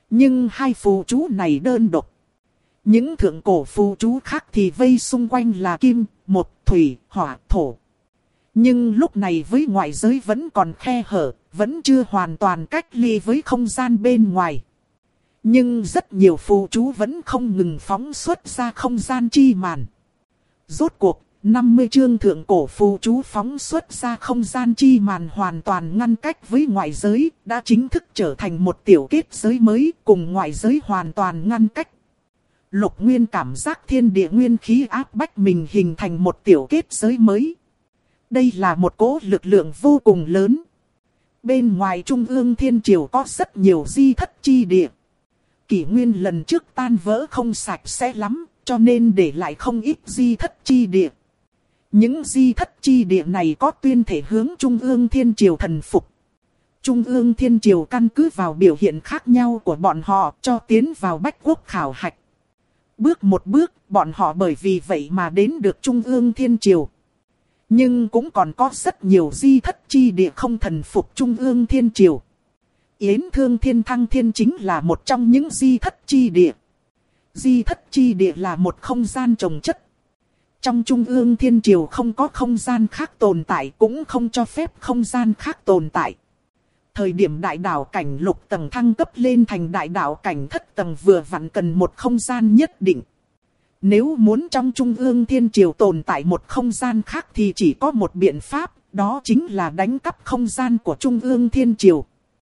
Nhưng hai phù chú này đơn độc. Những thượng cổ phù chú khác thì vây xung quanh là kim, một, thủy, hỏa, thổ. Nhưng lúc này với ngoại giới vẫn còn khe hở, vẫn chưa hoàn toàn cách ly với không gian bên ngoài. Nhưng rất nhiều phù chú vẫn không ngừng phóng xuất ra không gian chi màn. Rốt cuộc, 50 chương thượng cổ phù chú phóng xuất ra không gian chi màn hoàn toàn ngăn cách với ngoại giới, đã chính thức trở thành một tiểu kết giới mới cùng ngoại giới hoàn toàn ngăn cách. Lục Nguyên cảm giác thiên địa nguyên khí áp bách mình hình thành một tiểu kết giới mới. Đây là một cỗ lực lượng vô cùng lớn. Bên ngoài Trung ương Thiên Triều có rất nhiều di thất chi địa. Kỷ nguyên lần trước tan vỡ không sạch sẽ lắm, cho nên để lại không ít di thất chi địa. Những di thất chi địa này có tuyên thể hướng Trung ương Thiên Triều thần phục. Trung ương Thiên Triều căn cứ vào biểu hiện khác nhau của bọn họ cho tiến vào Bách Quốc khảo hạch. Bước một bước, bọn họ bởi vì vậy mà đến được Trung ương Thiên Triều. Nhưng cũng còn có rất nhiều di thất chi địa không thần phục Trung ương Thiên Triều. Yến Thương Thiên Thăng Thiên chính là một trong những di thất chi địa. Di thất chi địa là một không gian trồng chất. Trong Trung ương Thiên Triều không có không gian khác tồn tại, cũng không cho phép không gian khác tồn tại. Thời điểm đại đạo cảnh lục tầng thăng cấp lên thành đại đạo cảnh thất tầng vừa vặn cần một không gian nhất định. Nếu muốn trong Trung ương Thiên Triều tồn tại một không gian khác thì chỉ có một biện pháp, đó chính là đánh cắp không gian của Trung ương Thiên Triều.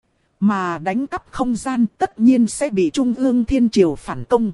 Mà đánh cắp không gian tất nhiên sẽ bị Trung ương Thiên Triều phản công.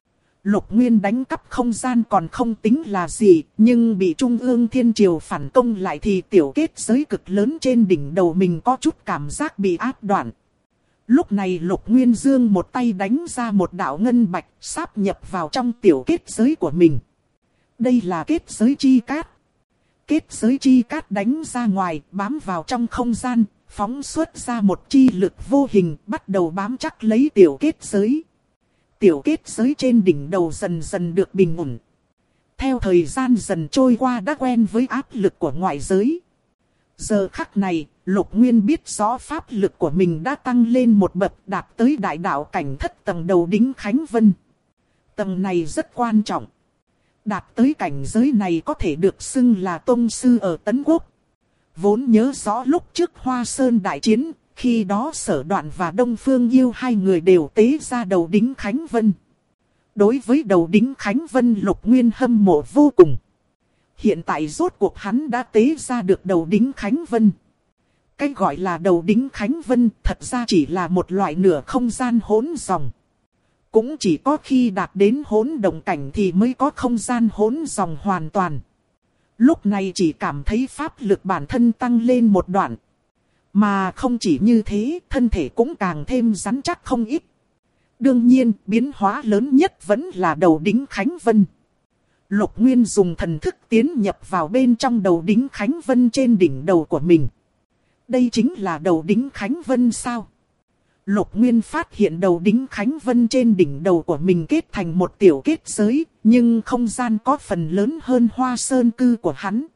Lục Nguyên đánh cắp không gian còn không tính là gì, nhưng bị Trung ương Thiên Triều phản công lại thì tiểu kết giới cực lớn trên đỉnh đầu mình có chút cảm giác bị áp đoạn. Lúc này Lục Nguyên giương một tay đánh ra một đạo ngân bạch sáp nhập vào trong tiểu kết giới của mình. Đây là kết giới chi cát. Kết giới chi cát đánh ra ngoài, bám vào trong không gian, phóng xuất ra một chi lực vô hình bắt đầu bám chắc lấy tiểu kết giới. Tiểu kết giới trên đỉnh đầu dần dần được bình ổn. Theo thời gian dần trôi qua đã quen với áp lực của ngoại giới. Giờ khắc này, Lục Nguyên biết rõ pháp lực của mình đã tăng lên một bậc đạt tới đại đạo cảnh thất tầng đầu đính Khánh Vân. Tầng này rất quan trọng. Đạt tới cảnh giới này có thể được xưng là tông sư ở Tấn Quốc. Vốn nhớ rõ lúc trước Hoa Sơn đại chiến, khi đó Sở Đoạn và Đông Phương Yêu hai người đều tế ra đầu đính Khánh Vân. Đối với đầu đính Khánh Vân Lục Nguyên hâm mộ vô cùng. Hiện tại rốt cuộc hắn đã tế ra được đầu đính Khánh Vân. Cái gọi là đầu đính Khánh Vân thật ra chỉ là một loại nửa không gian hỗn dòng. Cũng chỉ có khi đạt đến hỗn động cảnh thì mới có không gian hỗn dòng hoàn toàn. Lúc này chỉ cảm thấy pháp lực bản thân tăng lên một đoạn. Mà không chỉ như thế, thân thể cũng càng thêm rắn chắc không ít. Đương nhiên, biến hóa lớn nhất vẫn là đầu đính Khánh Vân. Lục Nguyên dùng thần thức tiến nhập vào bên trong đầu đính Khánh Vân trên đỉnh đầu của mình. Đây chính là đầu đính Khánh Vân sao? Lục Nguyên phát hiện đầu đính Khánh Vân trên đỉnh đầu của mình kết thành một tiểu kết giới, nhưng không gian có phần lớn hơn Hoa Sơn cư của hắn.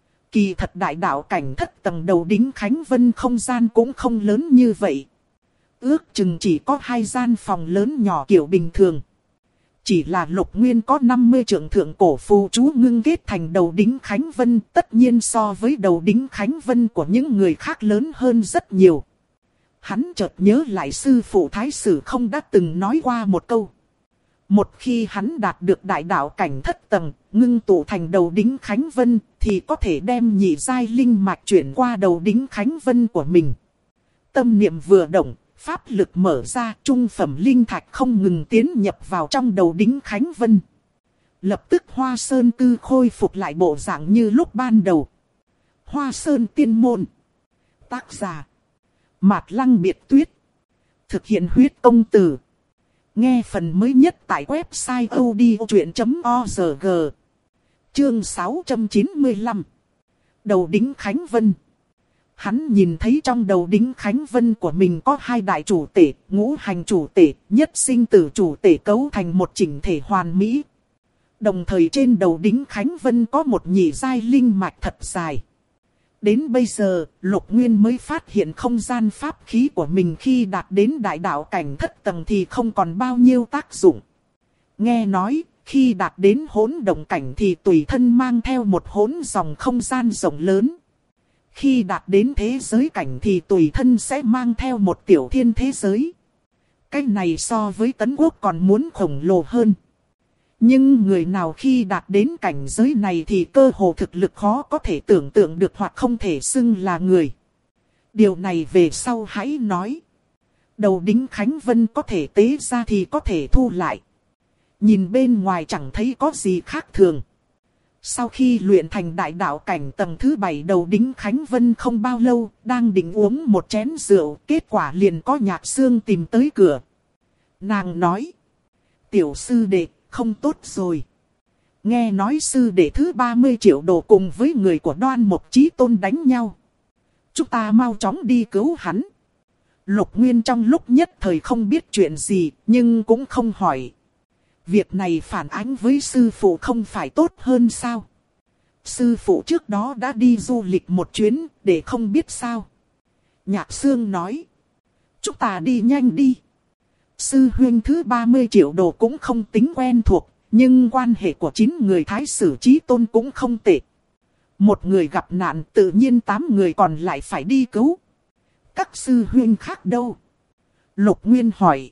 Kỳ thật đại đạo cảnh thất tầng đầu đính Khánh Vân không gian cũng không lớn như vậy. Ước chừng chỉ có 2 gian phòng lớn nhỏ kiểu bình thường. Chỉ là Lục Nguyên có 50 trượng thượng cổ phù chú ngưng kết thành đầu đính Khánh Vân, tất nhiên so với đầu đính Khánh Vân của những người khác lớn hơn rất nhiều. Hắn chợt nhớ lại sư phụ Thái Sử không đã từng nói qua một câu. Một khi hắn đạt được đại đạo cảnh thất tầng, ngưng tụ thành đầu đính Khánh Vân, thì có thể đem nhị giai linh mạch chuyển qua đầu đính Khánh Vân của mình. Tâm niệm vừa động, pháp lực mở ra, trung phẩm linh thạch không ngừng tiến nhập vào trong đầu đính Khánh Vân. Lập tức Hoa Sơn cư khôi phục lại bộ dạng như lúc ban đầu. Hoa Sơn tiên môn. Tác giả Mạt Lăng Biệt Tuyết. Thực hiện huyết công từ. Nghe phần mới nhất tại website odchuyện.org. Chương 695. Đầu đính Khánh Vân. Hắn nhìn thấy trong đầu đính Khánh Vân của mình có 2 đại chủ tể, ngũ hành chủ tể, nhất sinh tử chủ tể cấu thành một chỉnh thể hoàn mỹ. Đồng thời trên đầu đính Khánh Vân có một nhị giai linh mạch thật dài. Đến bây giờ, Lục Nguyên mới phát hiện không gian pháp khí của mình khi đạt đến đại đạo cảnh thất tầng thì không còn bao nhiêu tác dụng. Nghe nói, khi đạt đến hỗn động cảnh thì tùy thân mang theo một hỗn dòng không gian rộng lớn. Khi đạt đến thế giới cảnh thì tùy thân sẽ mang theo một tiểu thiên thế giới. Cái này so với Tấn Quốc còn muốn khổng lồ hơn. Nhưng người nào khi đạt đến cảnh giới này thì cơ hồ thực lực khó có thể tưởng tượng được hoặc không thể xưng là người. Điều này về sau hãy nói. Đầu đính Khánh Vân có thể tế ra thì có thể thu lại. Nhìn bên ngoài chẳng thấy có gì khác thường. Sau khi luyện thành đại đạo cảnh tầng thứ 7 đầu đính Khánh Vân không bao lâu, đang định uống một chén rượu, kết quả liền có Nhạc Sương tìm tới cửa. Nàng nói, tiểu sư đệ, không tốt rồi. Nghe nói sư đệ thứ 30 triệu đồ cùng với người của Đoan Mộc Chí Tôn đánh nhau. Chúng ta mau chóng đi cứu hắn. Lục Nguyên trong lúc nhất thời không biết chuyện gì, nhưng cũng không hỏi. Việc này phản ánh với sư phụ không phải tốt hơn sao? Sư phụ trước đó đã đi du lịch một chuyến, để không biết sao. Nhạc Sương nói. Chúng ta đi nhanh đi. Sư huynh thứ 30 triệu đồ cũng không tính quen thuộc, nhưng quan hệ của 9 người Thái Sử Chí Tôn cũng không tệ. Một người gặp nạn tự nhiên 8 người còn lại phải đi cứu. Các sư huynh khác đâu? Lục Nguyên hỏi.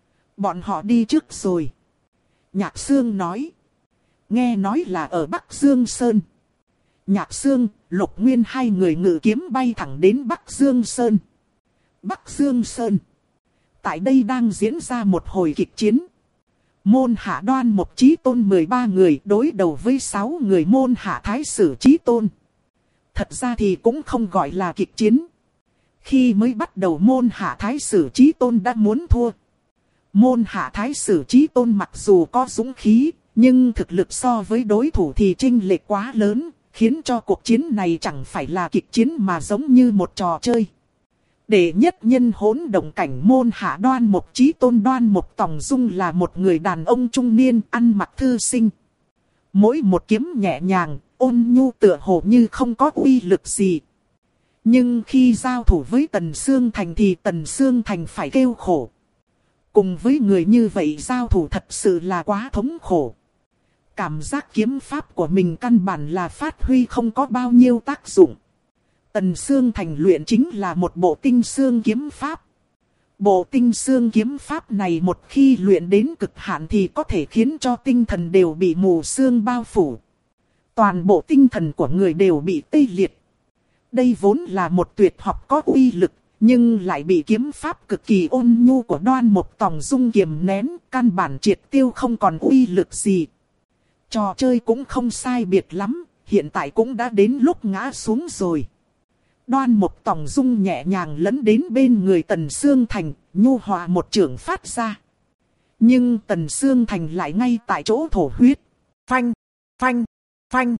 Bọn họ đi trước rồi. Nhạc Sương nói. Nghe nói là ở Bắc Dương Sơn. Nhạc Sương, Lục Nguyên hai người ngự kiếm bay thẳng đến Bắc Dương Sơn. Bắc Dương Sơn. Tại đây đang diễn ra một hồi kịch chiến. Môn hạ Đoan Mộc Chí Tôn 13 người đối đầu với 6 người môn hạ Thái Sử Chí Tôn. Thật ra thì cũng không gọi là kịch chiến. Khi mới bắt đầu môn hạ Thái Sử Chí Tôn đã muốn thua. Môn hạ Thái Sử Chí Tôn mặc dù có dũng khí, nhưng thực lực so với đối thủ thì chênh lệch quá lớn, khiến cho cuộc chiến này chẳng phải là kịch chiến mà giống như một trò chơi. Đệ nhất nhân hỗn động cảnh môn hạ Đoan Mộc Chí Tôn Đoan Mộc Tòng Dung là một người đàn ông trung niên ăn mặc thư sinh. Mỗi một kiếm nhẹ nhàng, ôn nhu tựa hồ như không có uy lực gì. Nhưng khi giao thủ với Tần Sương Thành thì Tần Sương Thành phải kêu khổ. Cùng với người như vậy giao thủ thật sự là quá thống khổ. Cảm giác kiếm pháp của mình căn bản là phát huy không có bao nhiêu tác dụng. Tần Sương Thành luyện chính là một bộ tinh xương kiếm pháp. Bộ tinh xương kiếm pháp này một khi luyện đến cực hạn thì có thể khiến cho tinh thần đều bị mù xương bao phủ. Toàn bộ tinh thần của người đều bị tê liệt. Đây vốn là một tuyệt học có uy lực, nhưng lại bị kiếm pháp cực kỳ ôn nhu của Đoan Mộc Tòng Dung kiềm nén, căn bản triệt tiêu không còn uy lực gì. Trò chơi cũng không sai biệt lắm, hiện tại cũng đã đến lúc ngã xuống rồi. Đoan Mộc Tòng Dung nhẹ nhàng lấn đến bên người Tần Sương Thành, nhu hòa một chưởng phát ra. Nhưng Tần Sương Thành lại ngay tại chỗ thổ huyết. Phanh, phanh, phanh.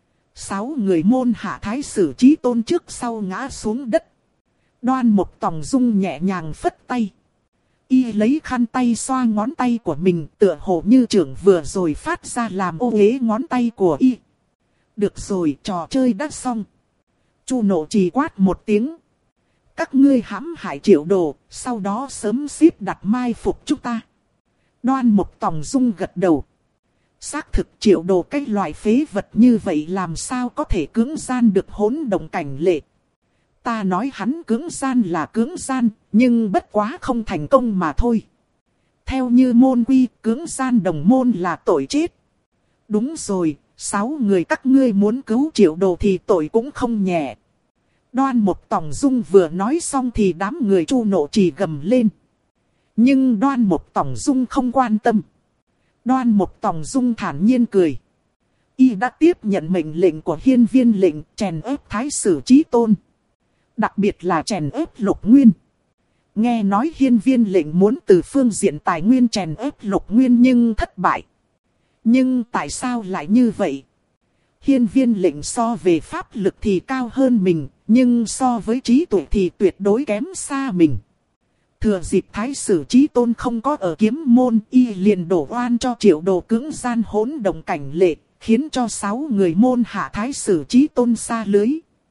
6 người môn hạ Thái Sử Chí Tôn trước sau ngã xuống đất. Đoan Mộc Tòng Dung nhẹ nhàng phất tay. Y lấy khăn tay xoa ngón tay của mình, tựa hồ như chưởng vừa rồi phát ra làm ô uế ngón tay của Y. Được rồi, trò chơi đã xong. Chu Nộ Trì quát một tiếng. Các ngươi hãm hại Triệu Đồ, sau đó sớm xếp đặt mai phục chúng ta. Đoan Mộc Tòng Dung gật đầu. Xác thực Triệu Đồ cái loại phế vật như vậy làm sao có thể cưỡng gian được hỗn động cảnh lệ. Ta nói hắn cưỡng gian là cưỡng gian, nhưng bất quá không thành công mà thôi. Theo như môn quy, cưỡng gian đồng môn là tội chết. Đúng rồi, 6 người các ngươi muốn cứu Triệu Đồ thì tội cũng không nhẹ. Đoan Mộc Tòng Dung vừa nói xong thì đám người Chu Nộ Trì gầm lên. Nhưng Đoan Mộc Tòng Dung không quan tâm. Đoan Mộc Tòng Dung thản nhiên cười. Y đã tiếp nhận mệnh lệnh của Hiên Viên lệnh chèn ép Thái Sử Chí Tôn. Đặc biệt là chèn ép Lục Nguyên. Nghe nói Hiên Viên lệnh muốn từ phương diện tài nguyên chèn ép Lục Nguyên nhưng thất bại. Nhưng tại sao lại như vậy? Hiên Viên lệnh so về pháp lực thì cao hơn mình, nhưng so với trí tuệ thì tuyệt đối kém xa mình. Thừa dịp Thái Sử Chí Tôn không có ở kiếm môn, Y liền đổ oan cho Triệu Đồ cưỡng gian hỗn động cảnh lệ, khiến cho 6 người môn hạ Thái Sử Chí Tôn xa lưới.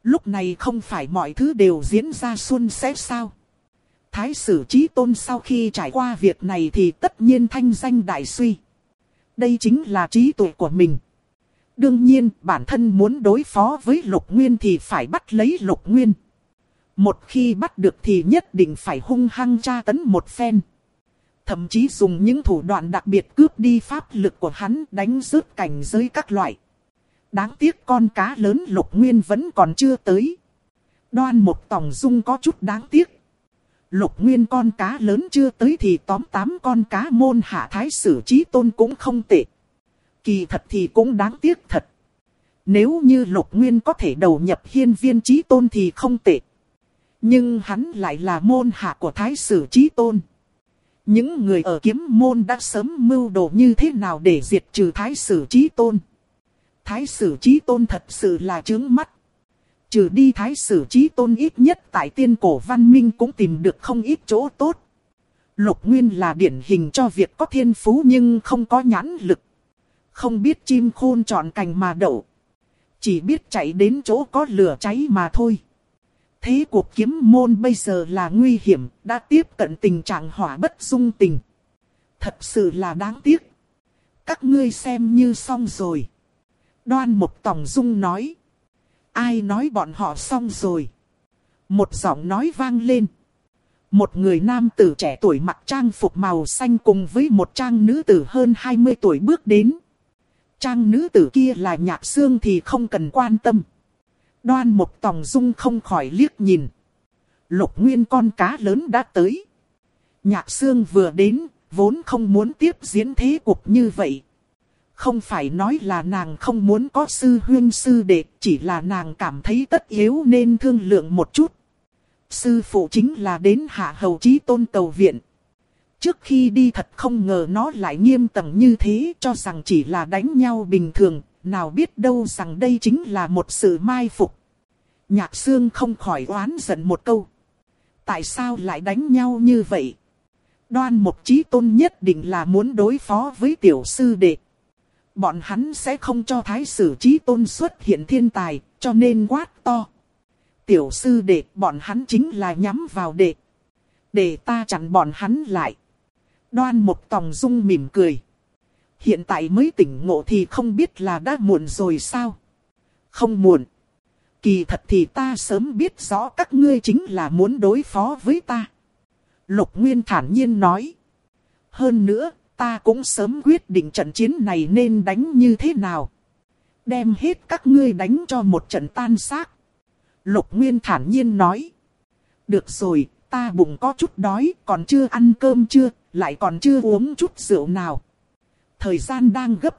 Lúc này không phải mọi thứ đều diễn ra suôn sẻ sao? Thái sử Chí Tôn sau khi trải qua việc này thì tất nhiên thanh danh đại suy. Đây chính là trí tuệ của mình. Đương nhiên bản thân muốn đối phó với Lục Nguyên thì phải bắt lấy Lục Nguyên. Một khi bắt được thì nhất định phải hung hăng tra tấn một phen. Thậm chí dùng những thủ đoạn đặc biệt cướp đi pháp lực của hắn, đánh rớt cảnh giới các loại. Đáng tiếc con cá lớn Lục Nguyên vẫn còn chưa tới. Đoan Mục Tòng Dung có chút đáng tiếc. Lục Nguyên con cá lớn chưa tới thì tóm 8 con cá môn hạ Thái sử Chí Tôn cũng không tệ. Kỳ thật thì cũng đáng tiếc thật. Nếu như Lục Nguyên có thể đầu nhập Hiên Viên Chí Tôn thì không tệ. Nhưng hắn lại là môn hạ của Thái sử Chí Tôn. Những người ở kiếm môn đã sớm mưu đồ như thế nào để diệt trừ Thái sử Chí Tôn. Thái sử Chí Tôn thật sự là chướng mắt. Trừ đi Thái sử Chí Tôn, ít nhất tại tiên cổ văn minh cũng tìm được không ít chỗ tốt. Lục Nguyên là điển hình cho việc có thiên phú nhưng không có nhãn lực. Không biết chim khôn chọn cành mà đậu. Chỉ biết chạy đến chỗ có lửa cháy mà thôi. Thế cuộc kiếm môn bây giờ là nguy hiểm, đã tiếp cận tình trạng hỏa bất dung tình. Thật sự là đáng tiếc. Các ngươi xem như xong rồi. Đoan Mục Tòng Dung nói. Ai nói bọn họ xong rồi? Một giọng nói vang lên. Một người nam tử trẻ tuổi mặc trang phục màu xanh cùng với một trang nữ tử hơn 20 tuổi bước đến. Trang nữ tử kia là Nhạc Xương thì không cần quan tâm. Đoan Mục Tòng Dung không khỏi liếc nhìn. Lục Nguyên con cá lớn đã tới. Nhạc Xương vừa đến, vốn không muốn tiếp diễn thế cục như vậy. Không phải nói là nàng không muốn có sư huynh sư đệ, chỉ là nàng cảm thấy tất yếu nên thương lượng một chút. Sư phụ chính là đến Hạ Hầu Chí Tôn cầu viện. Trước khi đi thật không ngờ nó lại nghiêm tầng như thế, cho rằng chỉ là đánh nhau bình thường, nào biết đâu rằng đây chính là một sự mai phục. Nhạc Xương không khỏi oán giận một câu. Tại sao lại đánh nhau như vậy? Đoan Mục Chí Tôn nhất định là muốn đối phó với tiểu sư đệ. Bọn hắn sẽ không cho Thái sử Chí Tôn xuất hiện thiên tài, cho nên quát to. Tiểu sư đệ, bọn hắn chính là nhắm vào đệ. Để ta chặn bọn hắn lại. Đoan Mục Tòng Dung mỉm cười. Hiện tại mới tỉnh ngộ thì không biết là đã muộn rồi sao? Không muộn. Kỳ thật thì ta sớm biết rõ các ngươi chính là muốn đối phó với ta. Lục Nguyên thản nhiên nói. Hơn nữa, ta cũng sớm quyết định trận chiến này nên đánh như thế nào. Đem hết các ngươi đánh cho một trận tan xác. Lục Nguyên thản nhiên nói. Được rồi, ta bụng có chút đói, còn chưa ăn cơm chưa, lại còn chưa uống chút rượu nào. Thời gian đang gấp.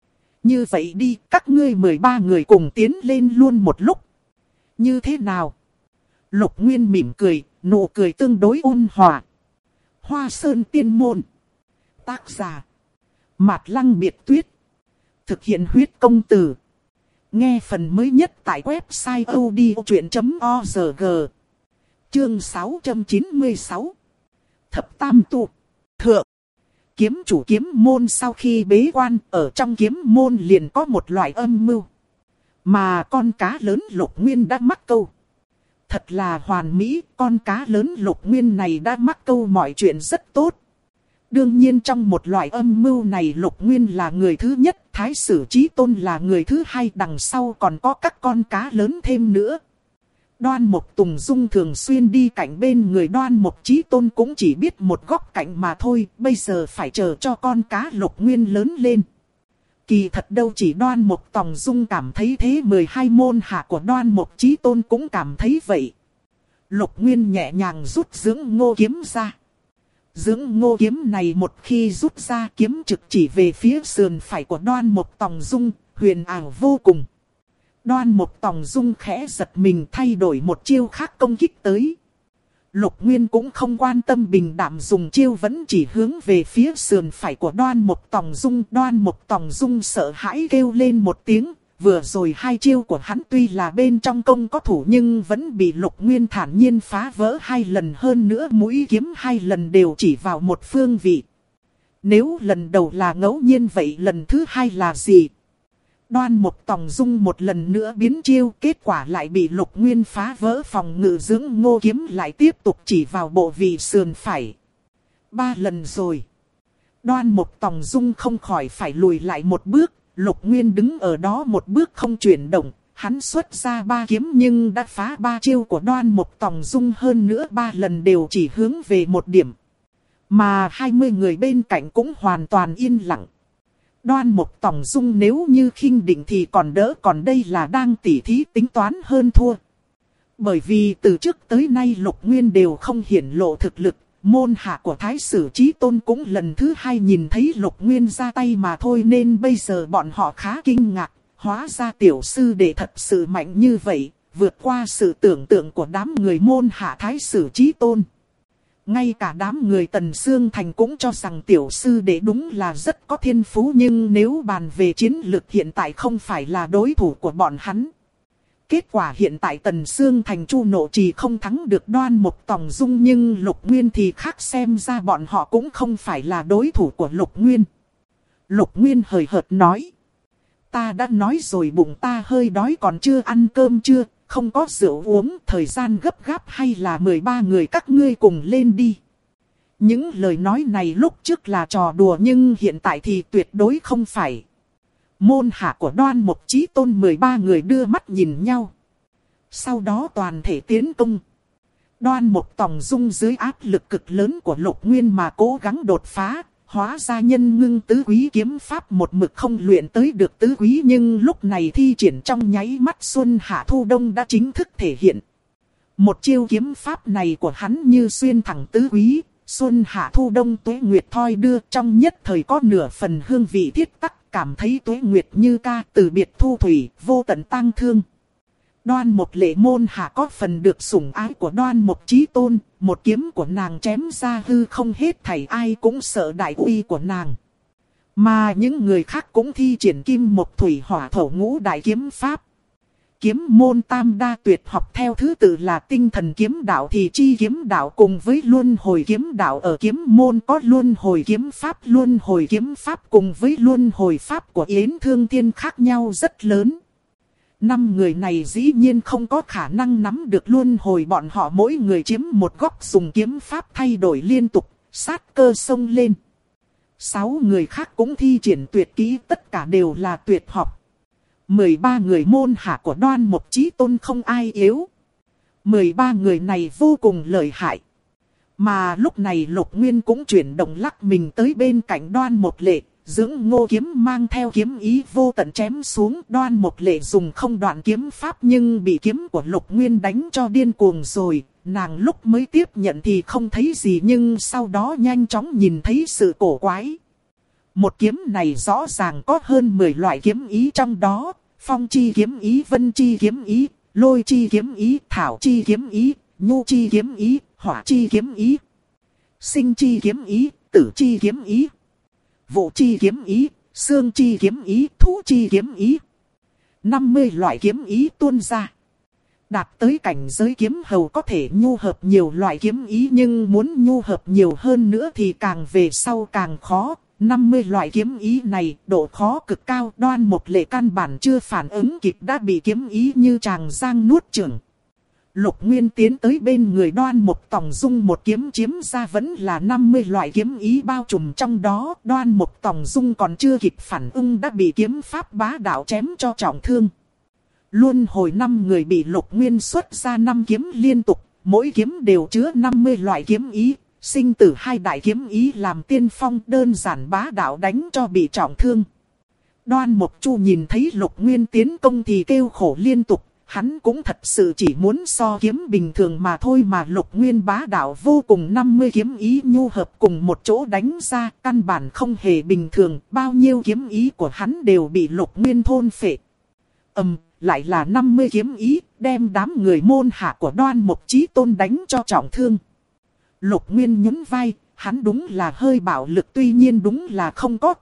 Như vậy đi, các ngươi 13 người cùng tiến lên luôn một lúc. Như thế nào? Lục Nguyên mỉm cười, nụ cười tương đối ôn hòa. Hoa Sơn Tiên Môn. Tác giả Mạt Lăng Biệt Tuyết. Thực hiện huyết công từ. Nghe phần mới nhất tại website odchuyện.org. Chương 696. Thập Tam Tu. Thượng. Kiếm chủ kiếm môn sau khi bế quan, ở trong kiếm môn liền có một loại âm mưu. Mà con cá lớn Lục Nguyên đã mắc câu. Thật là hoàn mỹ, con cá lớn Lục Nguyên này đã mắc câu mọi chuyện rất tốt. Đương nhiên trong một loại âm mưu này Lục Nguyên là người thứ nhất, Thái sử Chí Tôn là người thứ hai, đằng sau còn có các con cá lớn thêm nữa. Đoan Mục Tùng Dung thường xuyên đi cạnh bên người Đoan Mục Chí Tôn cũng chỉ biết một góc cạnh mà thôi, bây giờ phải chờ cho con cá Lục Nguyên lớn lên. Kỳ thật đâu chỉ Đoan Mục Tòng Dung cảm thấy thế, 12 môn hạ của Đoan Mục Chí Tôn cũng cảm thấy vậy. Lục Nguyên nhẹ nhàng rút dưỡng ngô kiếm ra. Dưỡng ngô kiếm này một khi rút ra, kiếm trực chỉ về phía sườn phải của Đoan Mục Tòng Dung, huyền ảo vô cùng. Đoan Mục Tòng Dung khẽ giật mình, thay đổi một chiêu khác công kích tới. Lục Nguyên cũng không quan tâm, bình đạm dùng chiêu vẫn chỉ hướng về phía sườn phải của Đoan Mục Tòng Dung. Đoan Mục Tòng Dung sợ hãi kêu lên một tiếng. Vừa rồi hai chiêu của hắn tuy là bên trong công có thủ nhưng vẫn bị Lục Nguyên thản nhiên phá vỡ 2 lần, hơn nữa mũi kiếm 2 lần đều chỉ vào một phương vị. Nếu lần đầu là ngẫu nhiên vậy lần thứ hai là gì? Đoan Mục Tòng Dung một lần nữa biến chiêu, kết quả lại bị Lục Nguyên phá vỡ phòng ngự dưỡng ngô kiếm lại tiếp tục chỉ vào bộ vị sườn phải. 3 lần rồi. Đoan Mục Tòng Dung không khỏi phải lùi lại một bước, Lục Nguyên đứng ở đó một bước không chuyển động. Hắn xuất ra 3 kiếm nhưng đã phá 3 chiêu của Đoan Mục Tòng Dung, hơn nữa 3 lần đều chỉ hướng về một điểm. Mà 20 người bên cạnh cũng hoàn toàn yên lặng. Đoan Mục Tòng Dung nếu như khinh định thì còn đỡ, còn đây là đang tỉ thí tính toán hơn thua. Bởi vì từ trước tới nay Lục Nguyên đều không hiển lộ thực lực, môn hạ của Thái Sử Chí Tôn cũng lần thứ 2 nhìn thấy Lục Nguyên ra tay mà thôi, nên bây giờ bọn họ khá kinh ngạc. Hóa ra tiểu sư đệ thật sự mạnh như vậy, vượt qua sự tưởng tượng của đám người môn hạ Thái Sử Chí Tôn. Ngay cả đám người Tần Xương Thành cũng cho rằng tiểu sư đệ đúng là rất có thiên phú, nhưng nếu bàn về chiến lược hiện tại không phải là đối thủ của bọn hắn. Kết quả hiện tại Tần Xương Thành Chu Nộ Trì không thắng được Đoan Mục Tòng Dung, nhưng Lục Nguyên thì khác, xem ra bọn họ cũng không phải là đối thủ của Lục Nguyên. Lục Nguyên hời hợt nói. Ta đã nói rồi, bụng ta hơi đói, còn chưa ăn cơm chưa, không có rượu uống, thời gian gấp gáp, hay là 13 người các ngươi cùng lên đi. Những lời nói này lúc trước là trò đùa nhưng hiện tại thì tuyệt đối không phải. Môn hạ của Đoan Mục Chí Tôn 13 người đưa mắt nhìn nhau. Sau đó toàn thể tiến công. Đoan Mục Tòng Dung dưới áp lực cực lớn của Lục Nguyên mà cố gắng đột phá. Hóa ra nhân ngưng tứ quý kiếm pháp một mực không luyện tới được tứ quý, nhưng lúc này thi triển trong nháy mắt xuân hạ thu đông đã chính thức thể hiện. Một chiêu kiếm pháp này của hắn như xuyên thẳng tứ quý, xuân hạ thu đông tuế nguyệt thoi đưa, trong nhất thời có nửa phần hương vị thiết tắc, cảm thấy tuế nguyệt như ca, từ biệt thu thủy, vô tận tang thương. Đoan Mục Lệ môn hạ có phần được sủng ái của Đoan Mục Chí Tôn, một kiếm của nàng chém ra hư không, hết thảy ai cũng sợ đại uy của nàng. Mà những người khác cũng thi triển kim mộc thủy hỏa thổ ngũ đại kiếm pháp. Kiếm môn tam đa tuyệt học theo thứ tự là tinh thần kiếm đạo, thì chi kiếm đạo cùng với luân hồi kiếm đạo. Ở kiếm môn có luân hồi kiếm pháp cùng với luân hồi pháp của Yến Thương Thiên khác nhau rất lớn. 5 người này dĩ nhiên không có khả năng nắm được luân hồi, bọn họ mỗi người chiếm một góc dùng kiếm pháp thay đổi liên tục, sát cơ xông lên. 6 người khác cũng thi triển tuyệt kỹ, tất cả đều là tuyệt học. 13 người môn hạ của Đoan Mục Chí Tôn không ai yếu. 13 người này vô cùng lợi hại. Mà lúc này Lục Nguyên cũng chuyển động lắc mình tới bên cạnh Đoan Mục Lệ. Dưỡng ngô kiếm mang theo kiếm ý vô tận chém xuống. Đoan Mục Lệ dùng không đoạn kiếm pháp nhưng bị kiếm của Lục Nguyên đánh cho điên cuồng rồi. Nàng lúc mới tiếp nhận thì không thấy gì, nhưng sau đó nhanh chóng nhìn thấy sự cổ quái. Một kiếm này rõ ràng có hơn 10 loại kiếm ý trong đó. Phong chi kiếm ý, vân chi kiếm ý, lôi chi kiếm ý, thảo chi kiếm ý, nhu chi kiếm ý, hỏa chi kiếm ý, sinh chi kiếm ý, tử chi kiếm ý, vụ chi kiếm ý, xương chi kiếm ý, thú chi kiếm ý. 50 loại kiếm ý tuôn ra. Đạt tới cảnh giới kiếm hầu có thể nhu hợp nhiều loại kiếm ý, nhưng muốn nhu hợp nhiều hơn nữa thì càng về sau càng khó. 50 loại kiếm ý này độ khó cực cao. Đoan Mục Lệ căn bản chưa phản ứng kịp đã bị kiếm ý như tràng giang nuốt chửng. Lục Nguyên tiến tới bên người Đoan Mục Tòng Dung, một kiếm chiếm ra vẫn là 50 loại kiếm ý bao trùm trong đó. Đoan Mục Tòng Dung còn chưa kịp phản ứng đã bị kiếm pháp bá đạo chém cho trọng thương. Luân hồi 5 người bị Lục Nguyên xuất ra 5 kiếm liên tục, mỗi kiếm đều chứa 50 loại kiếm ý. Sinh tử 2 đại kiếm ý làm tiên phong, đơn giản bá đạo đánh cho bị trọng thương. Đoan Mục Chu nhìn thấy Lục Nguyên tiến công thì kêu khổ liên tục. Hắn cũng thật sự chỉ muốn so kiếm bình thường mà thôi, mà Lục Nguyên bá đạo vô cùng, 50 kiếm ý nhu hợp cùng một chỗ đánh ra, căn bản không hề bình thường. Bao nhiêu kiếm ý của hắn đều bị Lục Nguyên thôn phệ. Lại là 50 kiếm ý, đem đám người môn hạ của Đoan Mục Chí Tôn đánh cho trọng thương. Lục Nguyên nhún vai, hắn đúng là hơi bạo lực, tuy nhiên đúng là không có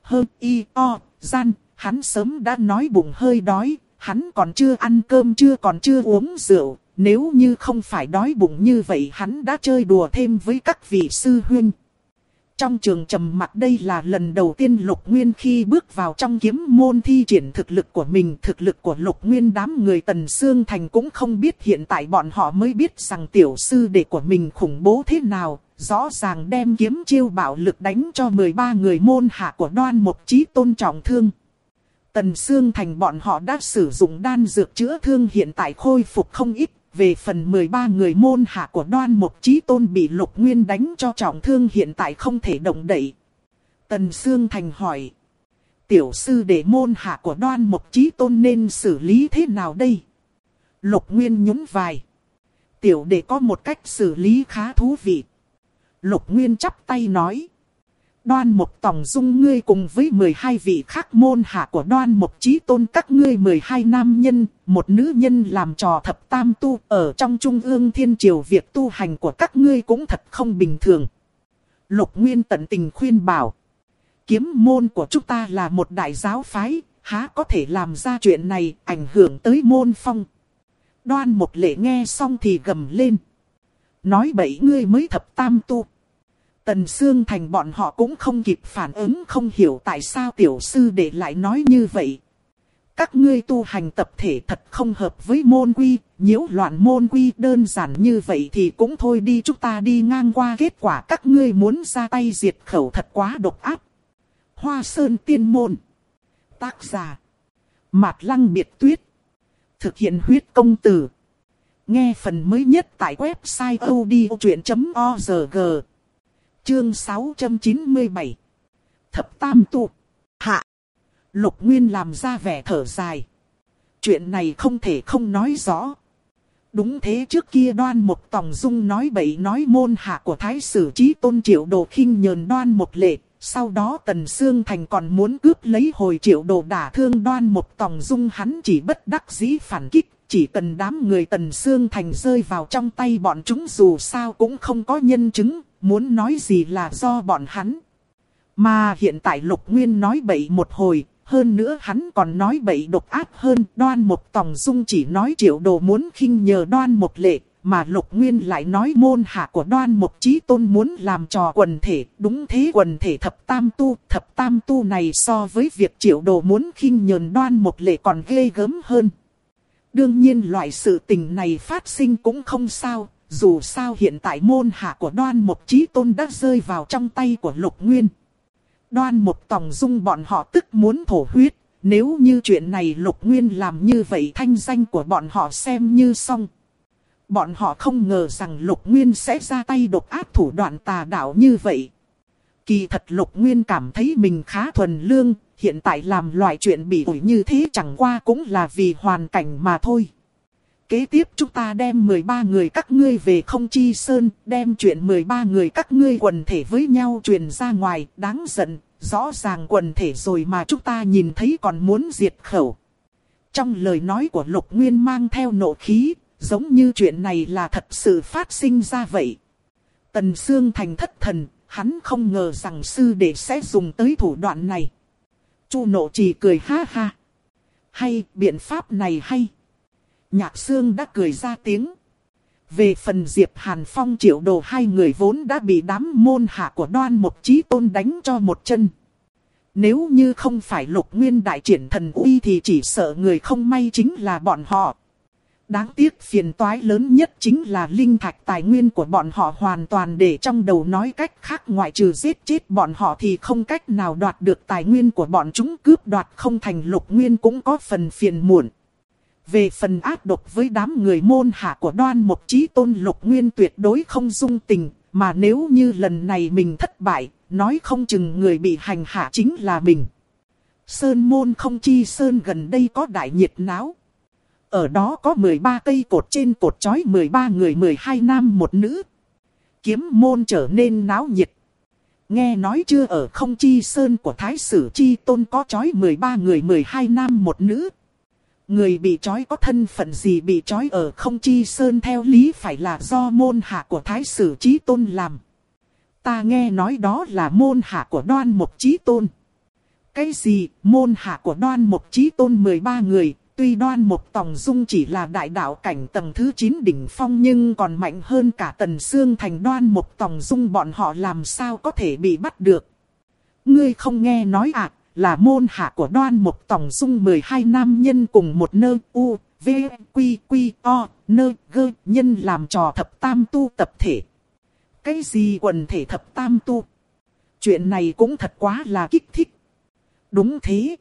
gian, hắn sớm đã nói bụng hơi đói, hắn còn chưa ăn cơm còn chưa uống rượu, nếu như không phải đói bụng như vậy hắn đã chơi đùa thêm với các vị sư huynh. Trong trường trầm mặc đây là lần đầu tiên Lục Nguyên khi bước vào trong kiếm môn thi triển thực lực của mình. Thực lực của Lục Nguyên đám người Tần Xương Thành cũng không biết, hiện tại bọn họ mới biết rằng tiểu sư đệ của mình khủng bố thế nào. Rõ ràng đem kiếm chiêu bạo lực đánh cho 13 người môn hạ của Đoan Mục Chí Tôn trọng thương. Tần Xương Thành bọn họ đã sử dụng đan dược chữa thương, hiện tại khôi phục không ít. Về phần 13 người môn hạ của Đoan Mục Chí Tôn bị Lục Nguyên đánh cho trọng thương, hiện tại không thể động đậy. Tần Xương Thành hỏi. Tiểu sư đệ môn hạ của Đoan Mục Chí Tôn nên xử lý thế nào đây? Lục Nguyên nhún vai. Tiểu đệ có một cách xử lý khá thú vị. Lục Nguyên chắp tay nói. Đoan Mục Tòng Dung ngươi cùng với 12 vị khác môn hạ của Đoan Mục Chí Tôn, các ngươi 12 nam nhân, một nữ nhân làm trò thập tam tu. Ở trong Trung ương Thiên Triều việc tu hành của các ngươi cũng thật không bình thường. Lục Nguyên tận tình khuyên bảo. Kiếm môn của chúng ta là một đại giáo phái, há có thể làm ra chuyện này ảnh hưởng tới môn phong. Đoan Mục Lệ nghe xong thì gầm lên. Nói bậy, ngươi mới thập tam tu. Tần Xương Thành bọn họ cũng không kịp phản ứng, không hiểu tại sao tiểu sư đệ lại nói như vậy. Các ngươi tu hành tập thể thật không hợp với môn quy, nhiễu loạn môn quy, đơn giản như vậy thì cũng thôi đi, chúng ta đi ngang qua, kết quả các ngươi muốn ra tay diệt khẩu thật quá độc ác. Hoa Sơn Tiên Môn. Tác giả Mạt Lăng Biệt Tuyết. Thực hiện huyết công từ. Nghe phần mới nhất tại website odchuyện.org. Chương 697. Thập tam tu. Hạ. Lục Nguyên làm ra vẻ thở dài. Chuyện này không thể không nói rõ. Đúng thế, trước kia Đoan Mục Tòng Dung nói bậy, nói môn hạ của Thái Sử Chí Tôn Triệu Đồ khinh nhờn Đoan Mục Lệ. Sau đó Tần Xương Thành còn muốn cướp lấy hồi Triệu Đồ đả thương Đoan Mục Tòng Dung, hắn chỉ bất đắc dĩ phản kích. Chỉ cần đám người Tần Xương Thành rơi vào trong tay bọn chúng, dù sao cũng không có nhân chứng, muốn nói gì là do bọn hắn. Mà hiện tại Lục Nguyên nói bậy một hồi, hơn nữa hắn còn nói bậy độc ác hơn. Đoan Mục Tòng Dung chỉ nói Triệu Đồ muốn khinh nhờ Đoan Mục Lệ, mà Lục Nguyên lại nói môn hạ của Đoan Mục Chí Tôn muốn làm trò quần thể. Đúng thế, quần thể thập tam tu này so với việc Triệu Đồ muốn khinh nhờn Đoan Mục Lệ còn ghê gớm hơn. Đương nhiên loại sự tình này phát sinh cũng không sao, dù sao hiện tại môn hạ của Đoan Mục Chí Tôn đã rơi vào trong tay của Lục Nguyên. Đoan Mục Tòng Dung bọn họ tức muốn thổ huyết, nếu như chuyện này Lục Nguyên làm như vậy thanh danh của bọn họ xem như xong. Bọn họ không ngờ rằng Lục Nguyên sẽ ra tay độc ác thủ đoạn tà đạo như vậy. Kỳ thật Lục Nguyên cảm thấy mình khá thuần lương, hiện tại làm loại chuyện bị ổi như thế chẳng qua cũng là vì hoàn cảnh mà thôi. Kế tiếp chúng ta đem 13 người các ngươi về Không Chi Sơn, đem chuyện 13 người các ngươi quần thể với nhau truyền ra ngoài, đáng giận, rõ ràng quần thể rồi mà chúng ta nhìn thấy còn muốn diệt khẩu. Trong lời nói của Lục Nguyên mang theo nộ khí, giống như chuyện này là thật sự phát sinh ra vậy. Tần Xương Thành thất thần, hắn không ngờ rằng sư đệ sẽ dùng tới thủ đoạn này. Chu Nộ Trì cười ha ha. Hay, biện pháp này hay. Nhạc Sương đã cười ra tiếng. Về phần Diệp Hàn Phong Triệu Đồ, hai người vốn đã bị đám môn hạ của Đoan Mục Chí Tôn đánh cho một chân. Nếu như không phải Lục Nguyên đại triển thần uy thì chỉ sợ người không may chính là bọn họ. Đáng tiếc phiền toái lớn nhất chính là linh thạch tài nguyên của bọn họ hoàn toàn để trong đầu, nói cách khác ngoại trừ giết chết bọn họ thì không cách nào đoạt được tài nguyên của bọn chúng, cướp đoạt không thành Lục Nguyên cũng có phần phiền muộn. Về phần ác độc với đám người môn hạ của Đoan Mục Chí Tôn, Lục Nguyên tuyệt đối không dung tình, mà nếu như lần này mình thất bại, nói không chừng người bị hành hạ chính là mình. Sơn môn Không Chi Sơn gần đây có đại nhiệt náo. Ở đó có 13 cây cột, trên cột trói 13 người, 12 nam một nữ. Kiếm môn trở nên náo nhiệt. Nghe nói chưa, ở Không Chi Sơn của Thái Sử Chi Tôn có trói 13 người, 12 nam một nữ. Người bị trói có thân phận gì? Bị trói ở Không Chi Sơn theo lý phải là do môn hạ của Thái Sử Chí Tôn làm. Ta nghe nói đó là môn hạ của Đoan Mục Chí Tôn. Cái gì? Môn hạ của Đoan Mục Chí Tôn 13 người, Tuy Đoan Mục Tòng Dung chỉ là đại đạo cảnh tầng thứ 9 đỉnh phong nhưng còn mạnh hơn cả Tần Xương Thành. Đoan Mục Tòng Dung bọn họ làm sao có thể bị bắt được. Ngươi không nghe nói à, là môn hạ của Đoan Mục Tòng Dung 12 nam nhân cùng một nơ u, v, quy, quy, o, nơ, gơ, nhân làm trò thập tam tu tập thể. Cái gì quần thể thập tam tu? Chuyện này cũng thật quá là kích thích. Đúng thế.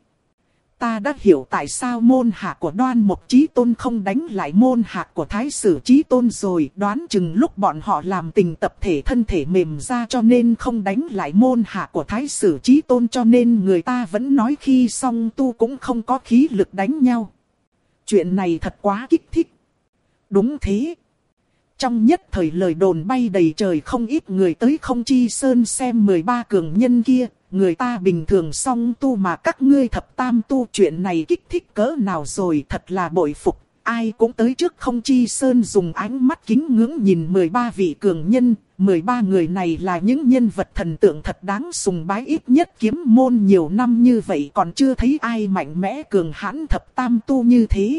Ta đã hiểu tại sao môn hạ của Đoan Mục Chí Tôn không đánh lại môn hạ của Thái Sử Chí Tôn rồi. Đoán chừng lúc bọn họ làm tình tập thể thân thể mềm ra cho nên không đánh lại môn hạ của Thái Sử Chí Tôn, cho nên người ta vẫn nói khi song tu cũng không có khí lực đánh nhau. Chuyện này thật quá kích thích. Đúng thế. Trong nhất thời lời đồn bay đầy trời, không ít người tới Không Chi Sơn xem 13 cường nhân kia. Người ta bình thường song tu mà các ngươi thập tam tu, chuyện này kích thích cỡ nào rồi, thật là bội phục. Ai cũng tới trước Không Chi Sơn dùng ánh mắt kính ngưỡng nhìn 13 vị cường nhân. 13 người này là những nhân vật thần tượng thật đáng sùng bái, ít nhất kiếm môn nhiều năm như vậy còn chưa thấy ai mạnh mẽ cường hãn thập tam tu như thế.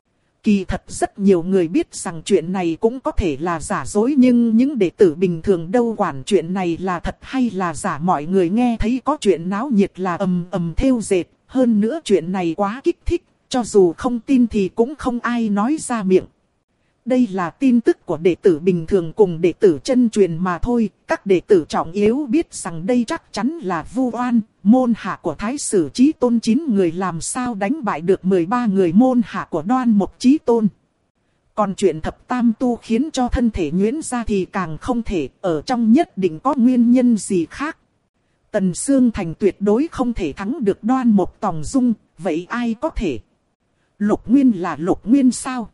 Kỳ thật rất nhiều người biết rằng chuyện này cũng có thể là giả dối, nhưng những đệ tử bình thường đâu quản chuyện này là thật hay là giả. Mọi người nghe thấy có chuyện náo nhiệt là ầm ầm thêu dệt, hơn nữa chuyện này quá kích thích, cho dù không tin thì cũng không ai nói ra miệng. Đây là tin tức của đệ tử bình thường cùng đệ tử chân truyền mà thôi. Các đệ tử trọng yếu biết rằng đây chắc chắn là vu oan. Môn hạ của Thái Sử Chí Tôn 9 người làm sao đánh bại được 13 người môn hạ của Đoan Mục Chí Tôn. Còn chuyện thập tam tu khiến cho thân thể nhuyễn ra thì càng không thể, ở trong nhất định có nguyên nhân gì khác. Tần Xương Thành tuyệt đối không thể thắng được Đoan Mục Tòng Dung, vậy ai có thể? Lục Nguyên là Lục Nguyên sao?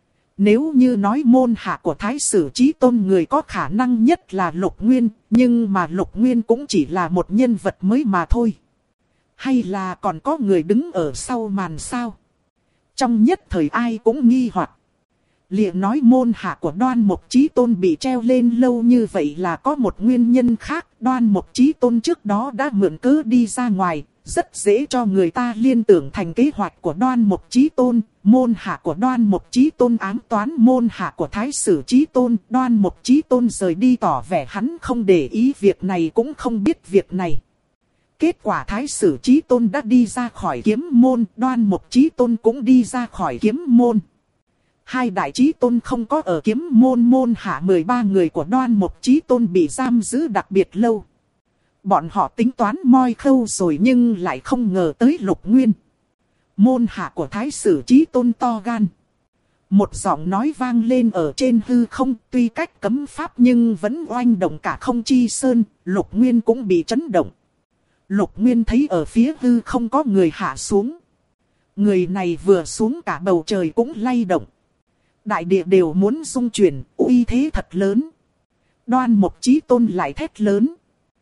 Nếu như nói môn hạ của Thái Sử Chí Tôn người có khả năng nhất là Lục Nguyên, nhưng mà Lục Nguyên cũng chỉ là một nhân vật mới mà thôi. Hay là còn có người đứng ở sau màn sao? Trong nhất thời ai cũng nghi hoặc. Liệu nói môn hạ của Đoan Mục Chí Tôn bị treo lên lâu như vậy là có một nguyên nhân khác. Đoan Mục Chí Tôn trước đó đã mượn cớ đi ra ngoài, rất dễ cho người ta liên tưởng thành kế hoạch của Đoan Mục Chí Tôn. Môn hạ của Đoan Mục Chí Tôn ám toán môn hạ của Thái Sử Chí Tôn. Đoan Mục Chí Tôn rời đi tỏ vẻ hắn không để ý việc này, cũng không biết việc này. Kết quả Thái Sử Chí Tôn đã đi ra khỏi kiếm môn, Đoan Mục Chí Tôn cũng đi ra khỏi kiếm môn. Hai đại chí tôn không có ở kiếm môn, môn hạ 13 người của Đoan Mục Chí Tôn bị giam giữ đặc biệt lâu. Bọn họ tính toán moi khâu rồi nhưng lại không ngờ tới Lục Nguyên. Môn hạ của Thái Sử Chí Tôn to gan. Một giọng nói vang lên ở trên hư không, tuy cách cấm pháp nhưng vẫn oanh động cả Không Chi Sơn. Lục Nguyên cũng bị chấn động. Lục Nguyên thấy ở phía hư không có người hạ xuống. Người này vừa xuống cả bầu trời cũng lay động. Đại địa đều muốn rung chuyển, uy thế thật lớn. Đoan Mục Chí Tôn lại thét lớn.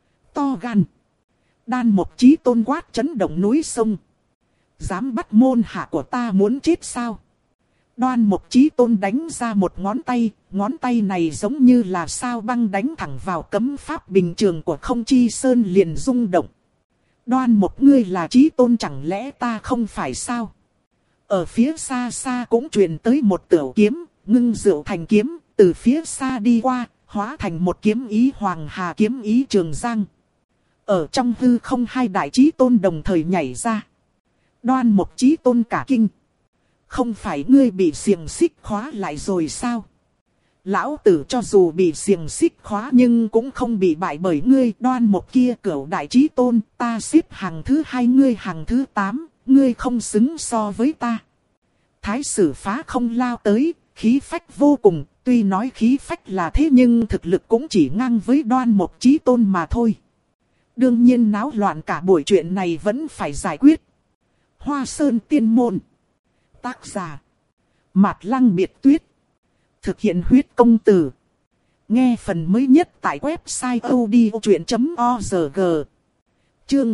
To gan. Đoan Mục Chí Tôn quát chấn động núi sông. Dám bắt môn hạ của ta muốn chết sao? Đoan Mục Chí Tôn đánh ra một ngón tay này giống như là sao băng đánh thẳng vào cấm pháp bình thường của Không Chi Sơn liền rung động. Đoan Mục ngươi là Chí Tôn chẳng lẽ ta không phải sao? Ở phía xa xa cũng truyền tới một tửu kiếm, ngưng rượu thành kiếm, từ phía xa đi qua, hóa thành một kiếm ý Hoàng Hà, kiếm ý Trường Giang. Ở trong hư không hai đại Chí Tôn đồng thời nhảy ra. Đoan Mục Chí Tôn cả kinh. Không phải ngươi bị xiềng xích khóa lại rồi sao? Lão tử cho dù bị xiềng xích khóa nhưng cũng không bị bại bởi ngươi. Đoan Mục kia cửu đại Chí Tôn, ta xếp hàng thứ 2 ngươi hàng thứ 8, ngươi không xứng so với ta. Thái Sử phá không lao tới, khí phách vô cùng, tuy nói khí phách là thế nhưng thực lực cũng chỉ ngang với Đoan Mục Chí Tôn mà thôi. Đương nhiên náo loạn cả buổi chuyện này vẫn phải giải quyết. Hoa Sơn Tiên Môn. Tác giả Mạt Lăng Biệt Tuyết. Thực hiện huyết công từ. Nghe phần mới nhất tại website odchuyện.org. Chương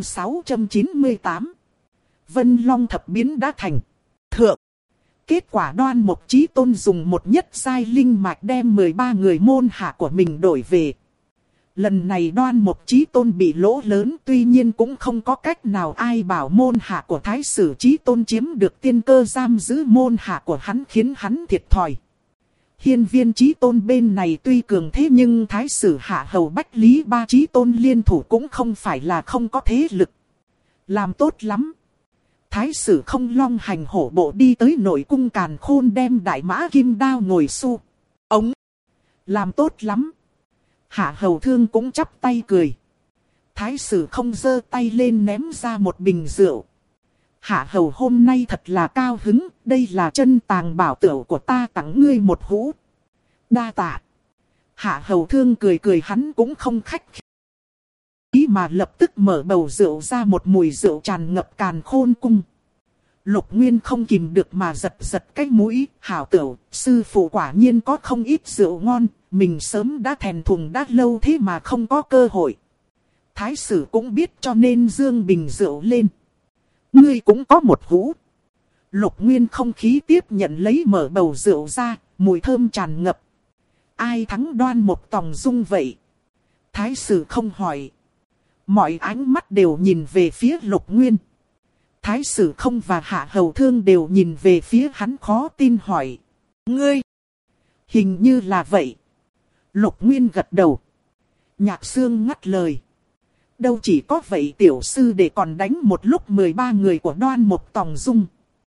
698. Vân Long thập biến đã thành. Thượng. Kết quả Đoan Mục Chí Tôn dùng một nhất giai linh mạch đem 13 người môn hạ của mình đổi về. Lần này Đoan Mục Chí Tôn bị lỗ lớn, tuy nhiên cũng không có cách nào ai bảo môn hạ của Thái Sử Chí Tôn chiếm được tiên cơ giam giữ môn hạ của hắn, khiến hắn thiệt thòi. Hiên Viên Chí Tôn bên này tuy cường thế nhưng Thái Sử Hạ Hầu Bách Lý ba Chí Tôn liên thủ cũng không phải là không có thế lực. Làm tốt lắm. Thái Sử Không long hành hổ bộ đi tới nội cung Càn Khôn, đem đại mã kim đao ngồi xu. Ống. Làm tốt lắm. Hạ Hầu Thương cũng chắp tay cười. Thái Sử Không giơ tay lên ném ra một bình rượu. Hạ Hầu hôm nay thật là cao hứng, đây là chân tàng bảo tửu của ta, tặng ngươi một hũ. Đa tạ. Hạ Hầu Thương cười cười, hắn cũng không khách khí mà lập tức mở bầu rượu ra, một mùi rượu tràn ngập Càn Khôn cung. Lục Nguyên không kìm được mà giật giật cái mũi, hảo tửu, sư phụ quả nhiên có không ít rượu ngon, mình sớm đã thèm thuồng đã lâu thế mà không có cơ hội. Thái Sử cũng biết cho nên dương bình rượu lên. Ngươi cũng có một hũ. Lục Nguyên không khí tiếp nhận lấy, mở bầu rượu ra, mùi thơm tràn ngập. Ai thắng Đoan Mục Tòng Dung vậy? Thái Sử Không hỏi. Mọi ánh mắt đều nhìn về phía Lục Nguyên. Thái Sử Không và Hạ Hầu Thương đều nhìn về phía hắn, khó tin hỏi. Ngươi! Hình như là vậy. Lục Nguyên gật đầu. Nhạc Xương ngắt lời. Đâu chỉ có vậy, tiểu sư để còn đánh một lúc 13 người của Đoan Mục Tòng Dung.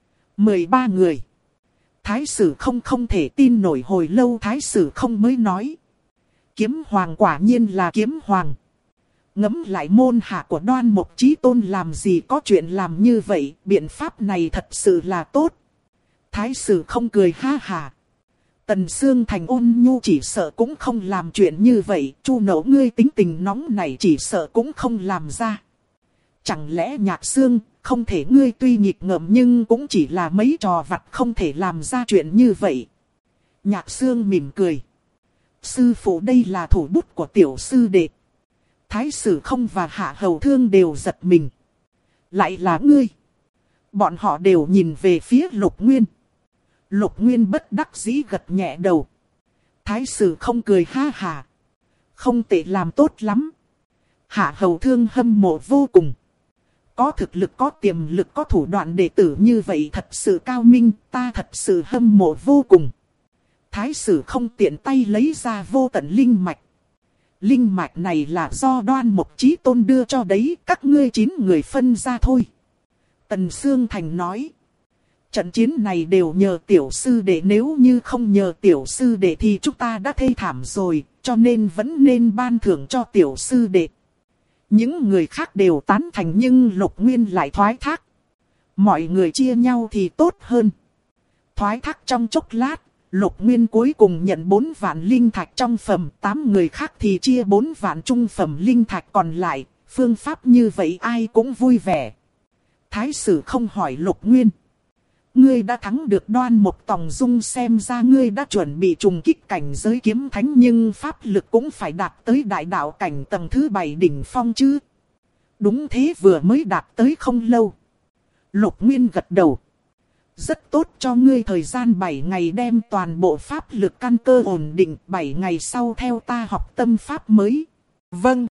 13 người. Thái Sử Không không thể tin nổi, hồi lâu Thái Sử Không mới nói. Kiếm Hoàng quả nhiên là Kiếm Hoàng. Ngẫm lại môn hạ của Đoan Mục Chí Tôn làm gì có chuyện làm như vậy, biện pháp này thật sự là tốt. Thái Sử Không cười ha hà. Tần Sương Thành ôn nhu chỉ sợ cũng không làm chuyện như vậy, Chu Nỗ ngươi tính tình nóng này chỉ sợ cũng không làm ra. Chẳng lẽ Nhạc Xương, không thể, ngươi tuy nghịch ngợm nhưng cũng chỉ là mấy trò vặt, không thể làm ra chuyện như vậy. Nhạc Xương mỉm cười. Sư phụ, đây là thủ bút của tiểu sư đệ. Thái Sử Không và Hạ Hầu Thương đều giật mình. Lại là ngươi. Bọn họ đều nhìn về phía Lục Nguyên. Lục Nguyên bất đắc dĩ gật nhẹ đầu. Thái Sử Không cười ha hà. Không tệ, làm tốt lắm. Hạ Hầu Thương hâm mộ vô cùng. Có thực lực, có tiềm lực, có thủ đoạn đệ tử như vậy thật sự cao minh, ta thật sự hâm mộ vô cùng. Thái Sử Không tiện tay lấy ra vô tận linh mạch. Linh mạch này là do Đoan Mục Chí Tôn đưa cho đấy, các ngươi 9 người phân ra thôi. Tần Sương Thành nói. Trận chiến này đều nhờ tiểu sư đệ, nếu như không nhờ tiểu sư đệ thì chúng ta đã thê thảm rồi, cho nên vẫn nên ban thưởng cho tiểu sư đệ. Những người khác đều tán thành nhưng Lục Nguyên lại thoái thác. Mọi người chia nhau thì tốt hơn. Thoái thác trong chốc lát, Lục Nguyên cuối cùng nhận 4 vạn linh thạch trong phẩm, 8 người khác thì chia 4 vạn trung phẩm linh thạch còn lại, phương pháp như vậy ai cũng vui vẻ. Thái Sử Không hỏi Lục Nguyên. Ngươi đã thắng được Đoan Mục Tòng Dung, xem ra ngươi đã chuẩn bị trùng kích cảnh giới kiếm thánh, nhưng pháp lực cũng phải đạt tới đại đạo cảnh tầng thứ 7 đỉnh phong chứ. Đúng thế, vừa mới đạt tới không lâu. Lục Nguyên gật đầu. Rất tốt, cho ngươi thời gian 7 ngày đem toàn bộ pháp lực căn cơ ổn định, 7 ngày sau theo ta học tâm pháp mới. Vâng.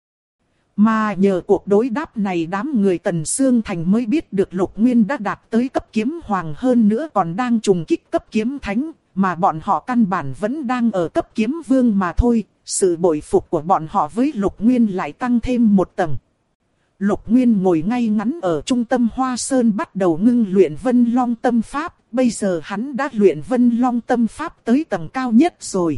Mà nhờ cuộc đối đáp này đám người Tần Sương Thành mới biết được Lục Nguyên đã đạt tới cấp kiếm hoàng, hơn nữa còn đang trùng kích cấp kiếm thánh, mà bọn họ căn bản vẫn đang ở cấp kiếm vương mà thôi. Sự bội phục của bọn họ với Lục Nguyên lại tăng thêm một tầng. Lục Nguyên ngồi ngay ngắn ở trung tâm Hoa Sơn bắt đầu ngưng luyện Vân Long Tâm Pháp. Bây giờ hắn đã luyện Vân Long Tâm Pháp tới tầng cao nhất rồi.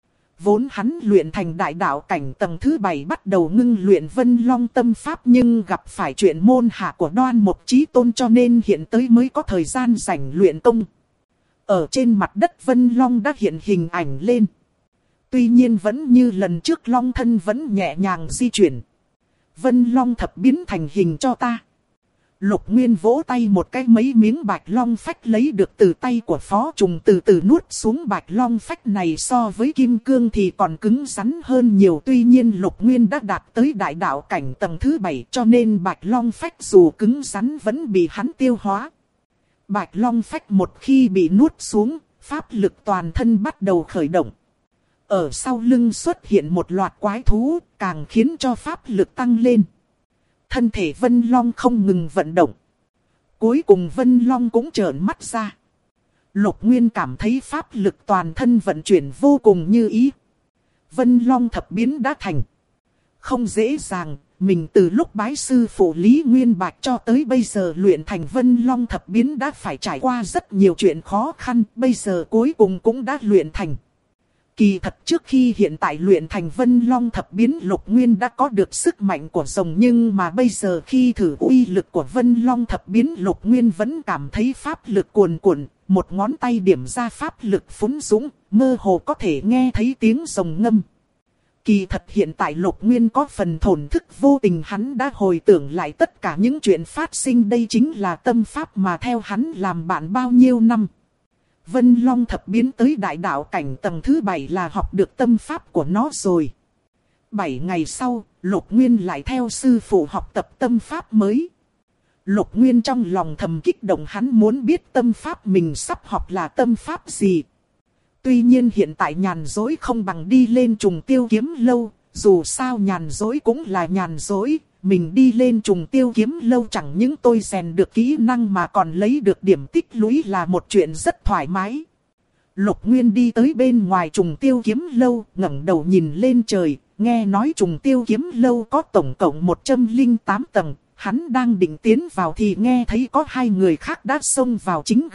Vốn hắn luyện thành đại đạo cảnh tầng thứ 7 bắt đầu ngưng luyện Vân Long Tâm Pháp, nhưng gặp phải chuyện môn hạ của Đoan Mục Chí Tôn cho nên hiện tới mới có thời gian rảnh luyện công. Ở trên mặt đất Vân Long đã hiện hình ảnh lên. Tuy nhiên vẫn như lần trước, Long thân vẫn nhẹ nhàng di chuyển. Vân Long thập biến thành hình cho ta. Lục Nguyên vỗ tay một cái, mấy miếng bạch long phách lấy được từ tay của Phó Trùng từ từ nuốt xuống. Bạch long phách này so với kim cương thì còn cứng rắn hơn nhiều. Tuy nhiên Lục Nguyên đã đạt tới đại đạo cảnh tầng thứ 7 cho nên bạch long phách dù cứng rắn vẫn bị hắn tiêu hóa. Bạch long phách một khi bị nuốt xuống, pháp lực toàn thân bắt đầu khởi động. ở sau lưng xuất hiện một loạt quái thú, càng khiến cho pháp lực tăng lên. Thân thể Vân Long không ngừng vận động. Cuối cùng Vân Long cũng trợn mắt ra. Lục Nguyên cảm thấy pháp lực toàn thân vận chuyển vô cùng như ý. Vân Long thập biến đã thành. Không dễ dàng, mình từ lúc bái sư phụ Lý Nguyên Bạch cho tới bây giờ luyện thành Vân Long thập biến đã phải trải qua rất nhiều chuyện khó khăn, bây giờ cuối cùng cũng đã luyện thành. Kỳ thật trước khi hiện tại luyện thành Vân Long thập biến, Lục Nguyên đã có được sức mạnh của rồng, nhưng mà bây giờ khi thử uy lực của Vân Long thập biến, Lục Nguyên vẫn cảm thấy pháp lực cuồn cuộn, một ngón tay điểm ra pháp lực phún dũng, mơ hồ có thể nghe thấy tiếng rồng ngâm. Kỳ thật hiện tại Lục Nguyên có phần thổn thức, vô tình hắn đã hồi tưởng lại tất cả những chuyện phát sinh, đây chính là tâm pháp mà theo hắn làm bạn bao nhiêu năm. Vân Long thập biến tới đại đạo cảnh tầng thứ 7 là học được tâm pháp của nó rồi. 7 ngày sau, Lục Nguyên lại theo sư phụ học tập tâm pháp mới. Lục Nguyên trong lòng thầm kích động, hắn muốn biết tâm pháp mình sắp học là tâm pháp gì. Tuy nhiên hiện tại nhàn dối không bằng đi lên Trùng Tiêu Kiếm Lâu, dù sao nhàn dối cũng là nhàn dối. Mình đi lên Trùng Tiêu Kiếm Lâu chẳng những tôi rèn được kỹ năng mà còn lấy được điểm tích lũy, là một chuyện rất thoải mái. Lục Nguyên đi tới bên ngoài Trùng Tiêu Kiếm Lâu, ngẩng đầu nhìn lên trời, nghe nói Trùng Tiêu Kiếm Lâu có tổng cộng 108 tầng. Hắn đang định tiến vào thì nghe thấy có hai người khác đã xông vào chính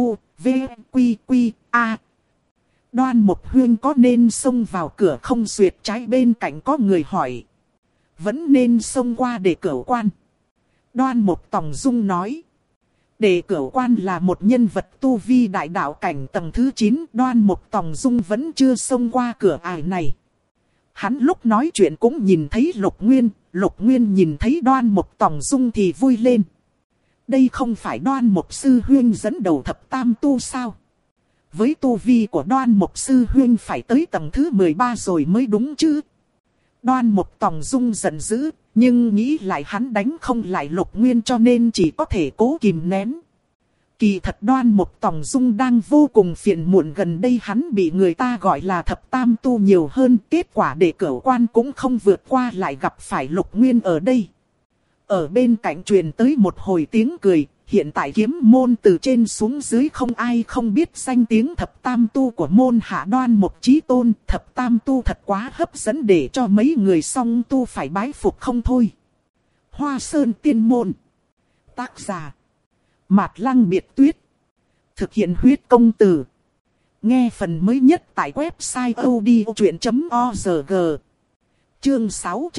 GUVQQ. Đoan Mục Huyên có nên xông vào cửa không? Duyệt trái bên cạnh có người hỏi. Vẫn nên xông qua để cửu quan. Đoan Mục Tòng Dung nói. Để cửu quan là một nhân vật tu vi đại đạo cảnh tầng thứ 9. Đoan Mục Tòng Dung vẫn chưa xông qua cửa ải này. Hắn lúc nói chuyện cũng nhìn thấy Lục Nguyên. Lục Nguyên nhìn thấy Đoan Mục Tòng Dung thì vui lên. Đây không phải Đoan Mục Sư Huyên dẫn đầu thập tam tu sao? Với tu vi của Đoan Mục Sư Huyên phải tới tầng thứ 13 rồi mới đúng chứ. Đoan Mục Tòng Dung giận dữ, nhưng nghĩ lại hắn đánh không lại Lục Nguyên cho nên chỉ có thể cố kìm nén. Kỳ thật Đoan Mục Tòng Dung đang vô cùng phiền muộn, gần đây hắn bị người ta gọi là thập tam tu nhiều hơn, kết quả để cửu quan cũng không vượt qua lại gặp phải Lục Nguyên ở đây. Ở bên cạnh truyền tới một hồi tiếng cười. Hiện tại kiếm môn từ trên xuống dưới không ai không biết danh tiếng thập tam tu của môn hạ Đoan Mục Chí Tôn. Thập tam tu thật quá hấp dẫn để cho mấy người song tu phải bái phục không thôi. Hoa Sơn Tiên Môn. Tác giả Mạt Lăng Biệt Tuyết. Thực hiện huyết công từ. Nghe phần mới nhất tại website odchuyện.org. Chương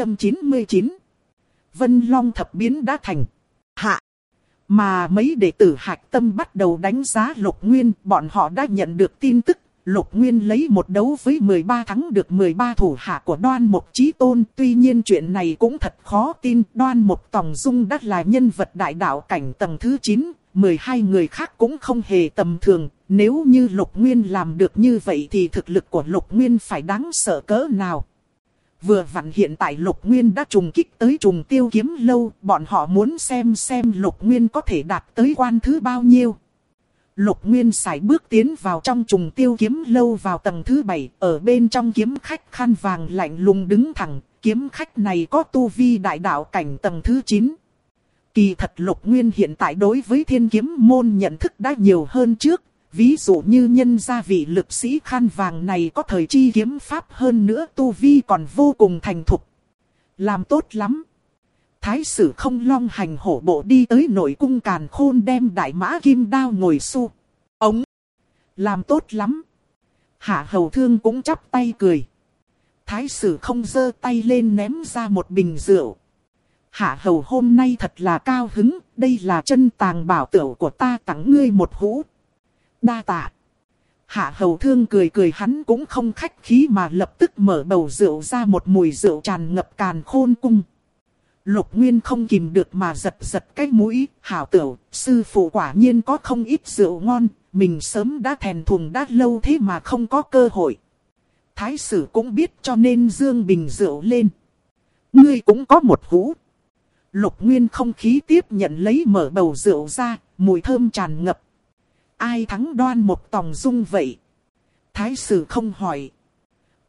699. Vân Long thập biến đã thành. Hạ. Mà mấy đệ tử Hạch Tâm bắt đầu đánh giá Lục Nguyên, bọn họ đã nhận được tin tức, Lục Nguyên lấy một đấu với 13 thắng được 13 thủ hạ của Đoan Mục Chí Tôn. Tuy nhiên chuyện này cũng thật khó tin, Đoan Mục Tòng Dung đã là nhân vật đại đạo cảnh tầng thứ 9, 12 người khác cũng không hề tầm thường. Nếu như Lục Nguyên làm được như vậy thì thực lực của Lục Nguyên phải đáng sợ cỡ nào. Vừa vặn hiện tại Lục Nguyên đã trùng kích tới Trùng Tiêu Kiếm Lâu, bọn họ muốn xem Lục Nguyên có thể đạt tới quan thứ bao nhiêu. Lục Nguyên sải bước tiến vào trong Trùng Tiêu Kiếm Lâu vào tầng thứ 7, ở bên trong kiếm khách khăn vàng lạnh lùng đứng thẳng, kiếm khách này có tu vi đại đạo cảnh tầng thứ 9. Kỳ thật Lục Nguyên hiện tại đối với Thiên Kiếm môn nhận thức đã nhiều hơn trước. Ví dụ như nhân gia vị lực sĩ khăn vàng này có thời chi kiếm pháp, hơn nữa tu vi còn vô cùng thành thục. Làm tốt lắm. Thái sử Không Long hành hổ bộ đi tới nội cung Càn Khôn, đem đại mã kim đao ngồi xu. Ông. Làm tốt lắm. Hạ Hầu Thương cũng chắp tay cười. Thái sử Không giơ tay lên ném ra một bình rượu. Hạ Hầu hôm nay thật là cao hứng, đây là chân tàng bảo tửu của ta, tặng ngươi một hũ. Đa tạ. Hạ Hầu Thương cười hắn cũng không khách khí mà lập tức mở bầu rượu ra, một mùi rượu tràn ngập Càn Khôn cung. Lục Nguyên không kìm được mà giật cái mũi, hảo tửu, sư phụ quả nhiên có không ít rượu ngon, mình sớm đã thèm thuồng đã lâu thế mà không có cơ hội. Thái sử cũng biết cho nên dương bình rượu lên. Ngươi cũng có một hũ. Lục Nguyên không khí tiếp nhận lấy, mở bầu rượu ra, mùi thơm tràn ngập. Ai thắng Đoan Mục Tòng Dung vậy? Thái sử Không hỏi.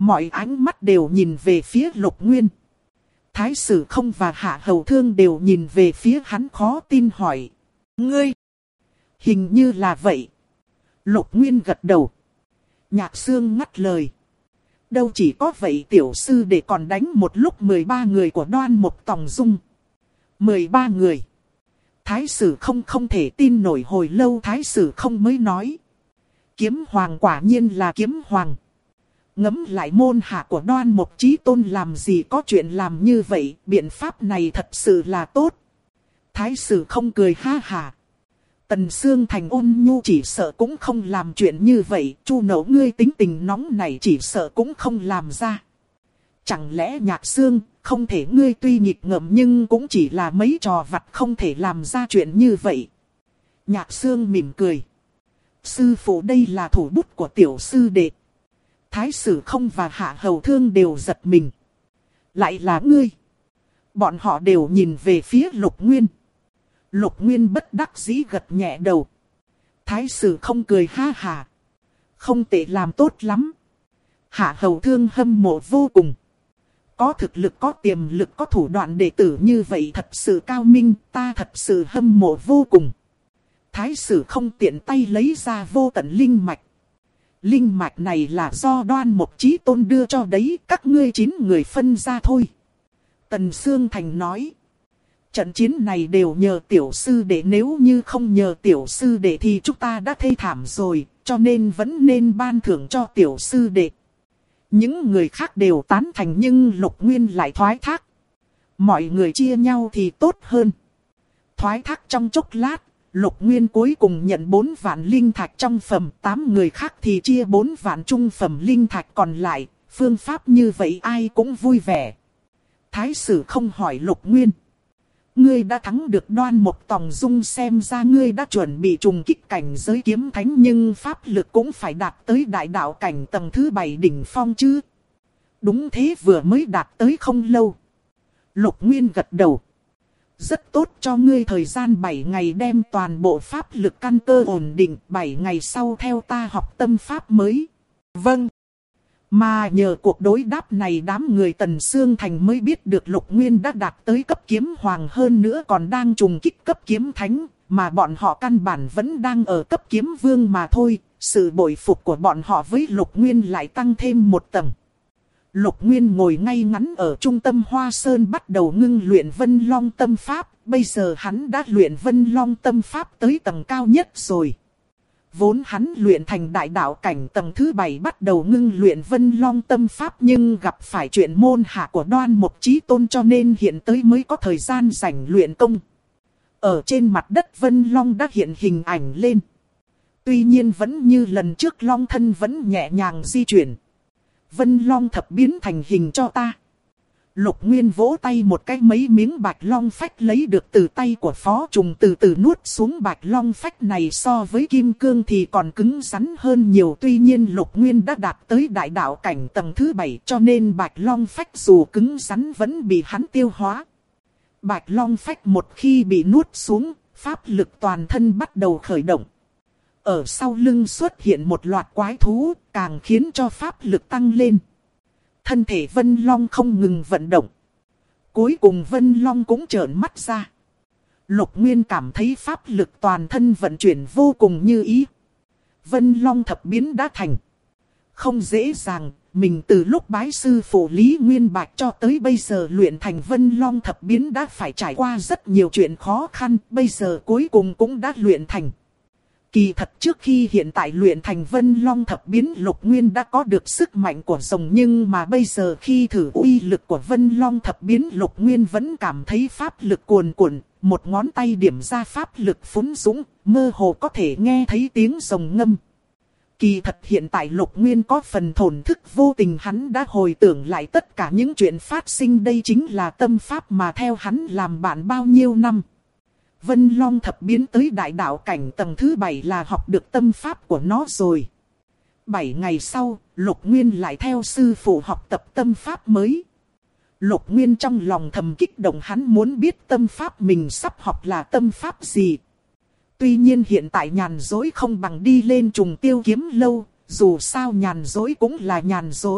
Mọi ánh mắt đều nhìn về phía Lục Nguyên. Thái Sử Không và Hạ Hầu Thương đều nhìn về phía hắn khó tin hỏi. Ngươi! Hình như là vậy. Lục Nguyên gật đầu. Nhạc Sương ngắt lời. Đâu chỉ có vậy tiểu sư để còn đánh một lúc 13 người của Đoan Mục Tòng Dung. 13 người. Thái Sử không thể tin nổi, hồi lâu Thái Sử Không mới nói. Kiếm Hoàng quả nhiên là Kiếm Hoàng. Ngẫm lại môn hạ của Đoan Mục Chí Tôn làm gì có chuyện làm như vậy, biện pháp này thật sự là tốt. Thái Sử Không cười ha hả. Tần Sương Thành ôn nhu chỉ sợ cũng không làm chuyện như vậy, Chu Nấu ngươi tính tình nóng này chỉ sợ cũng không làm ra. Chẳng lẽ Nhạc Sương, không thể ngươi tuy nghịch ngợm nhưng cũng chỉ là mấy trò vặt không thể làm ra chuyện như vậy. Nhạc Sương mỉm cười. Sư phụ đây là thủ bút của tiểu sư đệ. Thái Sử Không và Hạ Hầu Thương đều giật mình. Lại là ngươi. Bọn họ đều nhìn về phía Lục Nguyên. Lục Nguyên bất đắc dĩ gật nhẹ đầu. Thái Sử Không cười ha hà. Không tệ, làm tốt lắm. Hạ Hầu Thương hâm mộ vô cùng. Có thực lực, có tiềm lực, có thủ đoạn đệ tử như vậy thật sự cao minh, ta thật sự hâm mộ vô cùng. Thái Sử Không tiện tay lấy ra vô tận linh mạch. Linh mạch này là do Đoan Mục Chí Tôn đưa cho đấy, các ngươi 9 người phân ra thôi. Tần Sương Thành nói. Trận chiến này đều nhờ tiểu sư đệ, nếu như không nhờ tiểu sư đệ thì chúng ta đã thê thảm rồi, cho nên vẫn nên ban thưởng cho tiểu sư đệ. Những người khác đều tán thành nhưng Lục Nguyên lại thoái thác. Mọi người chia nhau thì tốt hơn. Thoái thác trong chốc lát, Lục Nguyên cuối cùng nhận 4 vạn linh thạch trong phẩm, 8 người khác thì chia 4 vạn trung phẩm linh thạch còn lại. Phương pháp như vậy ai cũng vui vẻ. Thái Sử Không hỏi Lục Nguyên. Ngươi đã thắng được Đoan Mục Tòng Dung, xem ra ngươi đã chuẩn bị trùng kích cảnh giới kiếm thánh, nhưng pháp lực cũng phải đạt tới đại đạo cảnh tầng thứ 7 đỉnh phong chứ. Đúng thế, vừa mới đạt tới không lâu. Lục Nguyên gật đầu. Rất tốt, cho ngươi thời gian 7 ngày đem toàn bộ pháp lực căn cơ ổn định, 7 ngày sau theo ta học tâm pháp mới. Vâng. Mà nhờ cuộc đối đáp này đám người Tần Sương Thành mới biết được Lục Nguyên đã đạt tới cấp kiếm hoàng, hơn nữa còn đang trùng kích cấp kiếm thánh, mà bọn họ căn bản vẫn đang ở cấp kiếm vương mà thôi. Sự bội phục của bọn họ với Lục Nguyên lại tăng thêm một tầng. Lục Nguyên ngồi ngay ngắn ở trung tâm Hoa Sơn bắt đầu ngưng luyện Vân Long Tâm Pháp. Bây giờ hắn đã luyện Vân Long Tâm Pháp tới tầng cao nhất rồi. Vốn hắn luyện thành đại đạo cảnh tầng thứ 7 bắt đầu ngưng luyện Vân Long Tâm Pháp, nhưng gặp phải chuyện môn hạ của Đoan Mục Chí Tôn cho nên hiện tới mới có thời gian rảnh luyện công. Ở trên mặt đất Vân Long đã hiện hình ảnh lên. Tuy nhiên vẫn như lần trước, Long thân vẫn nhẹ nhàng di chuyển. Vân Long thập biến thành hình cho ta. Lục Nguyên vỗ tay một cái, mấy miếng bạch long phách lấy được từ tay của Phó Trùng từ từ nuốt xuống. Bạch long phách này so với kim cương thì còn cứng rắn hơn nhiều. Tuy nhiên Lục Nguyên đã đạt tới đại đạo cảnh tầng thứ 7 cho nên bạch long phách dù cứng rắn vẫn bị hắn tiêu hóa. Bạch long phách một khi bị nuốt xuống, pháp lực toàn thân bắt đầu khởi động. Ở sau lưng xuất hiện một loạt quái thú, càng khiến cho pháp lực tăng lên. Thân thể Vân Long không ngừng vận động. Cuối cùng Vân Long cũng trợn mắt ra. Lục Nguyên cảm thấy pháp lực toàn thân vận chuyển vô cùng như ý. Vân Long thập biến đã thành. Không dễ dàng, mình từ lúc bái sư phụ Lý Nguyên Bạch cho tới bây giờ luyện thành Vân Long thập biến đã phải trải qua rất nhiều chuyện khó khăn, bây giờ cuối cùng cũng đã luyện thành. Kỳ thật trước khi hiện tại luyện thành Vân Long thập biến, Lục Nguyên đã có được sức mạnh của rồng, nhưng mà bây giờ khi thử uy lực của Vân Long thập biến, Lục Nguyên vẫn cảm thấy pháp lực cuồn cuộn, một ngón tay điểm ra pháp lực phún dũng, mơ hồ có thể nghe thấy tiếng rồng ngâm. Kỳ thật hiện tại Lục Nguyên có phần thổn thức, vô tình hắn đã hồi tưởng lại tất cả những chuyện phát sinh, đây chính là tâm pháp mà theo hắn làm bạn bao nhiêu năm. Vân Long thập biến tới đại đạo cảnh tầng thứ 7 là học được tâm pháp của nó rồi. 7 ngày sau, Lục Nguyên lại theo sư phụ học tập tâm pháp mới. Lục Nguyên trong lòng thầm kích động, hắn muốn biết tâm pháp mình sắp học là tâm pháp gì. Tuy nhiên hiện tại nhàn dối không bằng đi lên Trùng Tiêu Kiếm Lâu, dù sao nhàn dối cũng là nhàn dối,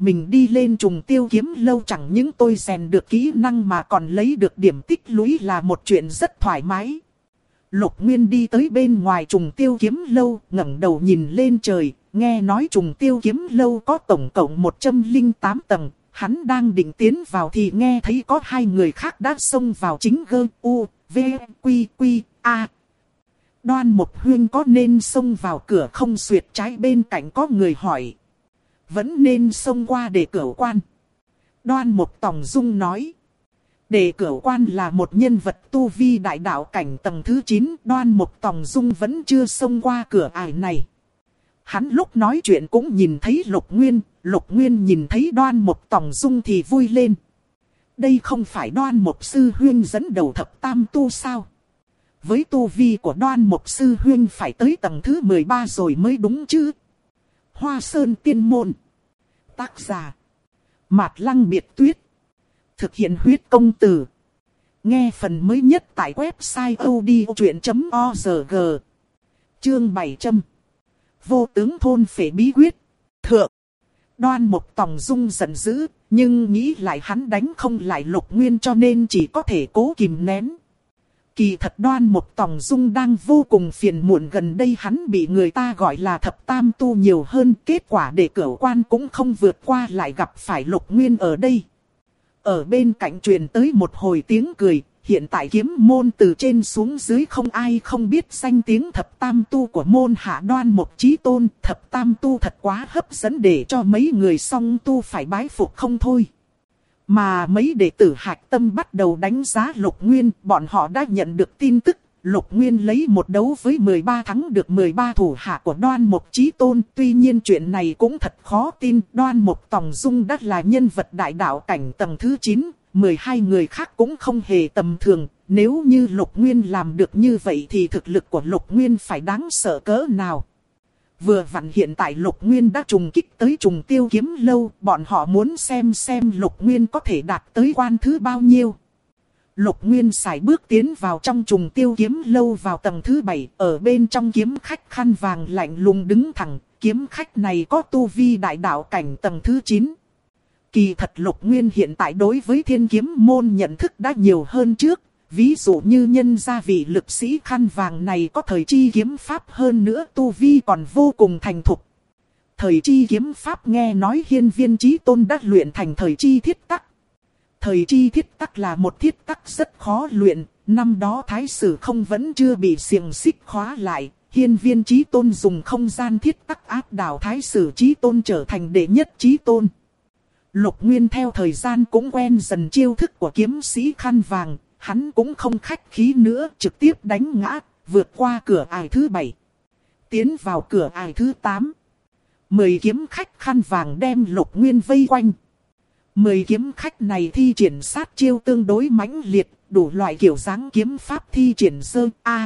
mình đi lên trùng tiêu kiếm lâu chẳng những tôi rèn được kỹ năng mà còn lấy được điểm tích lũy là một chuyện rất thoải mái. Lục Nguyên đi tới bên ngoài trùng tiêu kiếm lâu, ngẩng đầu nhìn lên trời, nghe nói trùng tiêu kiếm lâu có tổng cộng 108 tầng. Hắn đang định tiến vào thì nghe thấy có hai người khác đã xông vào chính gơ u, v, quy, quy, a. Đoan Mục Huynh có nên xông vào cửa không? Xuyệt trái bên cạnh có người hỏi. Vẫn nên xông qua để cửu quan. Đoan Mục Tòng Dung nói. Để cửu quan là một nhân vật tu vi đại đạo cảnh tầng thứ 9. Đoan Mục Tòng Dung vẫn chưa xông qua cửa ải này. Hắn lúc nói chuyện cũng nhìn thấy Lục Nguyên. Lục Nguyên nhìn thấy Đoan Mục Tòng Dung thì vui lên. Đây không phải Đoan Mục Sư Huynh dẫn đầu thập tam tu sao? Với tu vi của Đoan Mục Sư Huynh phải tới tầng thứ 13 rồi mới đúng chứ. Hoa Sơn Tiên Môn. Tác giả Mạt Lăng Biệt Tuyết. Thực hiện huyết công từ. Nghe phần mới nhất tại website odchuyện.org. Chương 700. Vô tướng thôn phệ bí quyết. Thượng. Đoan Mục Tòng Dung giận dữ, nhưng nghĩ lại hắn đánh không lại Lục Nguyên cho nên chỉ có thể cố kìm nén. Kỳ thật Đoan Mục Tòng Dung đang vô cùng phiền muộn, gần đây hắn bị người ta gọi là thập tam tu nhiều hơn, kết quả để cửu quan cũng không vượt qua lại gặp phải Lục Nguyên ở đây. Ở bên cạnh truyền tới một hồi tiếng cười, hiện tại kiếm môn từ trên xuống dưới không ai không biết danh tiếng thập tam tu của môn hạ Đoan Mục Chí Tôn. Thập tam tu thật quá hấp dẫn để cho mấy người song tu phải bái phục không thôi. Mà mấy đệ tử hạch tâm bắt đầu đánh giá Lục Nguyên, bọn họ đã nhận được tin tức. Lục Nguyên lấy một đấu với 13 thắng được 13 thủ hạ của Đoan Mục Chí Tôn. Tuy nhiên chuyện này cũng thật khó tin. Đoan Mục Tòng Dung đã là nhân vật đại đạo cảnh tầng thứ 9. 12 người khác cũng không hề tầm thường. Nếu như Lục Nguyên làm được như vậy thì thực lực của Lục Nguyên phải đáng sợ cỡ nào. Vừa vặn hiện tại Lục Nguyên đã trùng kích tới trùng tiêu kiếm lâu. Bọn họ muốn xem Lục Nguyên có thể đạt tới quan thứ bao nhiêu. Lục Nguyên sải bước tiến vào trong trùng tiêu kiếm lâu vào tầng thứ 7. Ở bên trong kiếm khách khăn vàng lạnh lùng đứng thẳng. Kiếm khách này có tu vi đại đạo cảnh tầng thứ 9. Kỳ thật Lục Nguyên hiện tại đối với thiên kiếm môn nhận thức đã nhiều hơn trước. Ví dụ như nhân gia vị lực sĩ khăn vàng này có thời chi kiếm pháp, hơn nữa tu vi còn vô cùng thành thục. Thời chi kiếm pháp nghe nói Hiên Viên Chí Tôn đã luyện thành thời chi thiết tắc. Thời chi thiết tắc là một thiết tắc rất khó luyện, năm đó Thái Sử Không vẫn chưa bị xiềng xích khóa lại. Hiên Viên Chí Tôn dùng không gian thiết tắc áp đảo Thái Sử Chí Tôn trở thành đệ nhất Chí Tôn. Lục Nguyên theo thời gian cũng quen dần chiêu thức của kiếm sĩ khăn vàng. Hắn cũng không khách khí nữa, trực tiếp đánh ngã, vượt qua cửa ải thứ 7. Tiến vào cửa ải thứ 8. 10 kiếm khách khăn vàng đem Lục Nguyên vây quanh. 10 kiếm khách này thi triển sát chiêu tương đối mãnh liệt, đủ loại kiểu dáng kiếm pháp thi triển sơ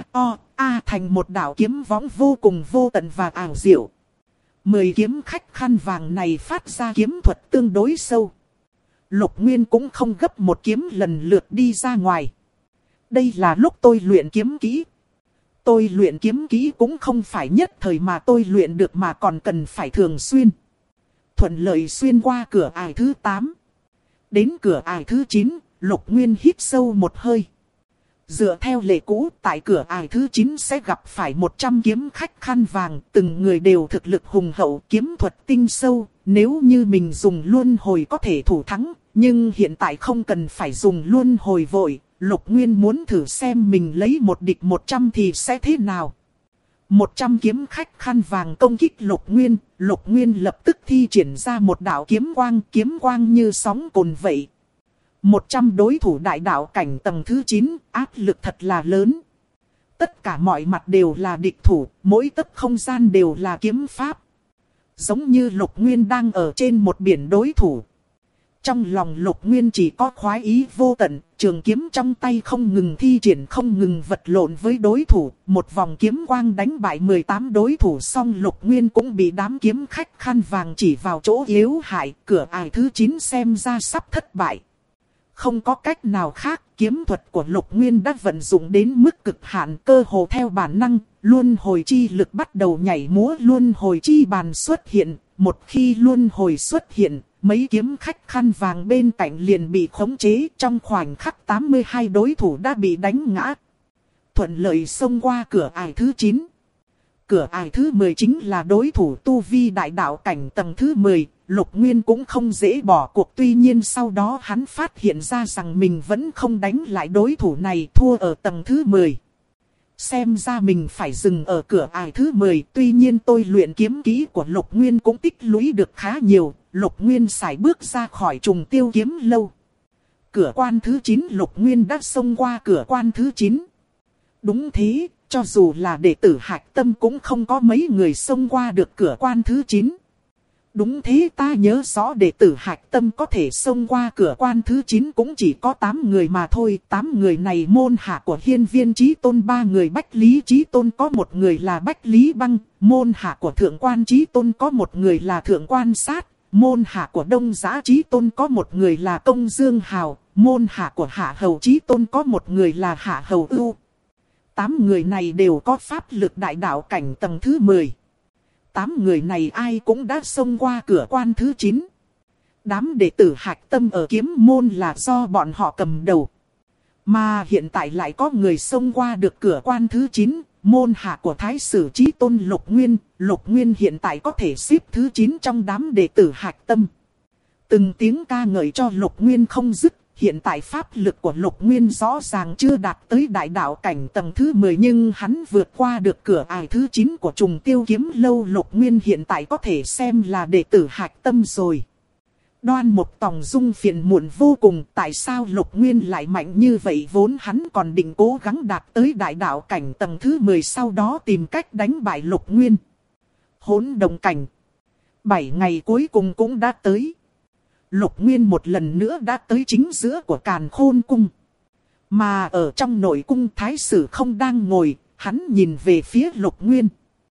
thành một đạo kiếm võng vô cùng vô tận và ảo diệu. 10 kiếm khách khăn vàng này phát ra kiếm thuật tương đối sâu. Lục Nguyên cũng không gấp một kiếm lần lượt đi ra ngoài. Đây là lúc tôi luyện kiếm kỹ. Tôi luyện kiếm kỹ cũng không phải nhất thời mà tôi luyện được mà còn cần phải thường xuyên. Thuận lợi xuyên qua cửa ải thứ 8. Đến cửa ải thứ 9, Lục Nguyên hít sâu một hơi. Dựa theo lệ cũ, tại cửa ải thứ 9 sẽ gặp phải 100 kiếm khách khăn vàng. Từng người đều thực lực hùng hậu, kiếm thuật tinh sâu. Nếu như mình dùng luân hồi có thể thủ thắng. Nhưng hiện tại không cần phải dùng luân hồi vội. Lục Nguyên muốn thử xem mình lấy một địch 100 thì sẽ thế nào. 100 kiếm khách khăn vàng công kích Lục Nguyên. Lục Nguyên lập tức thi triển ra một đạo kiếm quang như sóng cồn vậy. 100 đối thủ đại đạo cảnh tầng thứ 9, áp lực thật là lớn. Tất cả mọi mặt đều là địch thủ, mỗi tấc không gian đều là kiếm pháp. Giống như Lục Nguyên đang ở trên một biển đối thủ. Trong lòng Lục Nguyên chỉ có khoái ý vô tận, trường kiếm trong tay không ngừng thi triển, không ngừng vật lộn với đối thủ. Một vòng kiếm quang đánh bại 18 đối thủ xong Lục Nguyên cũng bị đám kiếm khách khăn vàng chỉ vào chỗ yếu hại, cửa ải thứ 9 xem ra sắp thất bại. Không có cách nào khác, kiếm thuật của Lục Nguyên đã vận dụng đến mức cực hạn, cơ hồ theo bản năng, luân hồi chi lực bắt đầu nhảy múa, luân hồi chi bàn xuất hiện, một khi luân hồi xuất hiện, mấy kiếm khách khăn vàng bên cạnh liền bị khống chế, trong khoảnh khắc 82 đối thủ đã bị đánh ngã. Thuận lợi xông qua cửa ải thứ 9. Cửa ải thứ 10 chính là đối thủ tu vi đại đạo cảnh tầng thứ 10, Lục Nguyên cũng không dễ bỏ cuộc, tuy nhiên sau đó hắn phát hiện ra rằng mình vẫn không đánh lại đối thủ này, thua ở tầng thứ 10. Xem ra mình phải dừng ở cửa ải thứ 10, tuy nhiên tôi luyện kiếm kỹ của Lục Nguyên cũng tích lũy được khá nhiều, Lục Nguyên sải bước ra khỏi trùng tiêu kiếm lâu. Cửa quan thứ 9 Lục Nguyên đã xông qua cửa quan thứ 9. Đúng thế, cho dù là đệ tử Hạch Tâm cũng không có mấy người xông qua được cửa quan thứ 9. Đúng thế, ta nhớ rõ đệ tử Hạch Tâm có thể xông qua cửa quan thứ 9 cũng chỉ có 8 người mà thôi. 8 người này môn hạ của Hiên Viên Chí Tôn 3 người, Bách Lý Chí Tôn có một người là Bách Lý Băng, môn hạ của Thượng Quan Chí Tôn có một người là Thượng Quan Sát, môn hạ của Đông Giá Chí Tôn có một người là Công Dương Hào, môn hạ của Hạ Hầu Chí Tôn có một người là Hạ Hầu Ưu. 8 người này đều có pháp lực đại đạo cảnh tầng thứ 10. 8 người này ai cũng đã xông qua cửa quan thứ 9. Đám đệ tử Hạch Tâm ở kiếm môn là do bọn họ cầm đầu. Mà hiện tại lại có người xông qua được cửa quan thứ 9, môn hạ của Thái Sử Chí Tôn Lục Nguyên. Lục Nguyên hiện tại có thể xếp thứ 9 trong đám đệ tử Hạch Tâm. Từng tiếng ca ngợi cho Lục Nguyên không dứt. Hiện tại pháp lực của Lục Nguyên rõ ràng chưa đạt tới đại đạo cảnh tầng thứ 10, nhưng hắn vượt qua được cửa ải thứ 9 của trùng tiêu kiếm lâu. Lục Nguyên hiện tại có thể xem là đệ tử Hạch Tâm rồi. Đoan Mục Tòng Dung phiền muộn vô cùng, tại sao Lục Nguyên lại mạnh như vậy, vốn hắn còn định cố gắng đạt tới đại đạo cảnh tầng thứ 10 sau đó tìm cách đánh bại Lục Nguyên. Hỗn Động Cảnh. 7 ngày cuối cùng cũng đã tới. Lục Nguyên một lần nữa đã tới chính giữa của Càn Khôn Cung. Mà ở trong nội cung Thái Sử không đang ngồi, hắn nhìn về phía Lục Nguyên.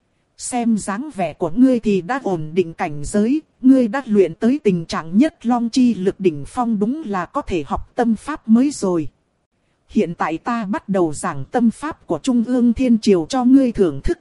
Xem dáng vẻ của ngươi thì đã ổn định cảnh giới, ngươi đã luyện tới tình trạng nhất long chi lực đỉnh phong, đúng là có thể học tâm pháp mới rồi. Hiện tại ta bắt đầu giảng tâm pháp của Trung ương Thiên Triều cho ngươi thưởng thức.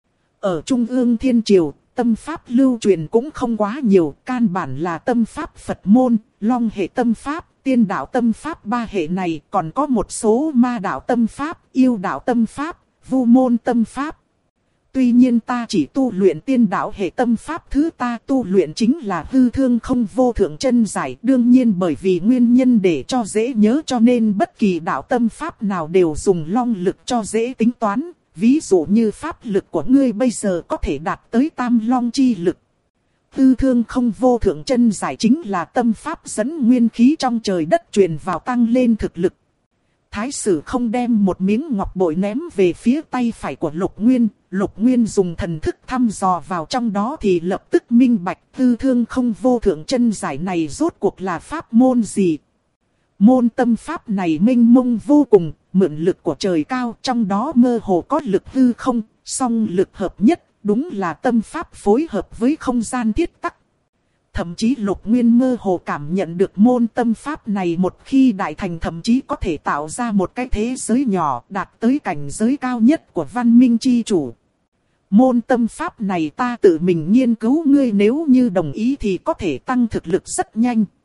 Ở Trung ương Thiên Triều, tâm pháp lưu truyền cũng không quá nhiều, căn bản là tâm pháp Phật môn, long hệ tâm pháp, tiên đạo tâm pháp, 3 hệ này, còn có một số ma đạo tâm pháp, yêu đạo tâm pháp, vu môn tâm pháp. Tuy nhiên ta chỉ tu luyện tiên đạo hệ tâm pháp, thứ ta tu luyện chính là hư thương không vô thượng chân giải. Đương nhiên bởi vì nguyên nhân để cho dễ nhớ cho nên bất kỳ đạo tâm pháp nào đều dùng long lực cho dễ tính toán. Ví dụ như pháp lực của ngươi bây giờ có thể đạt tới tam long chi lực. Hư thương không vô thượng chân giải chính là tâm pháp dẫn nguyên khí trong trời đất truyền vào tăng lên thực lực. Thái Sử không đem một miếng ngọc bội ném về phía tay phải của Lục Nguyên. Lục Nguyên dùng thần thức thăm dò vào trong đó thì lập tức minh bạch hư thương không vô thượng chân giải này rốt cuộc là pháp môn gì. Môn tâm pháp này mênh mông vô cùng, mượn lực của trời cao, trong đó mơ hồ có lực hư không, song lực hợp nhất, đúng là tâm pháp phối hợp với không gian thiết tắc. Thậm chí Lục Nguyên mơ hồ cảm nhận được môn tâm pháp này một khi đại thành thậm chí có thể tạo ra một cái thế giới nhỏ đạt tới cảnh giới cao nhất của văn minh chi chủ. Môn tâm pháp này ta tự mình nghiên cứu, ngươi nếu như đồng ý thì có thể tăng thực lực rất nhanh.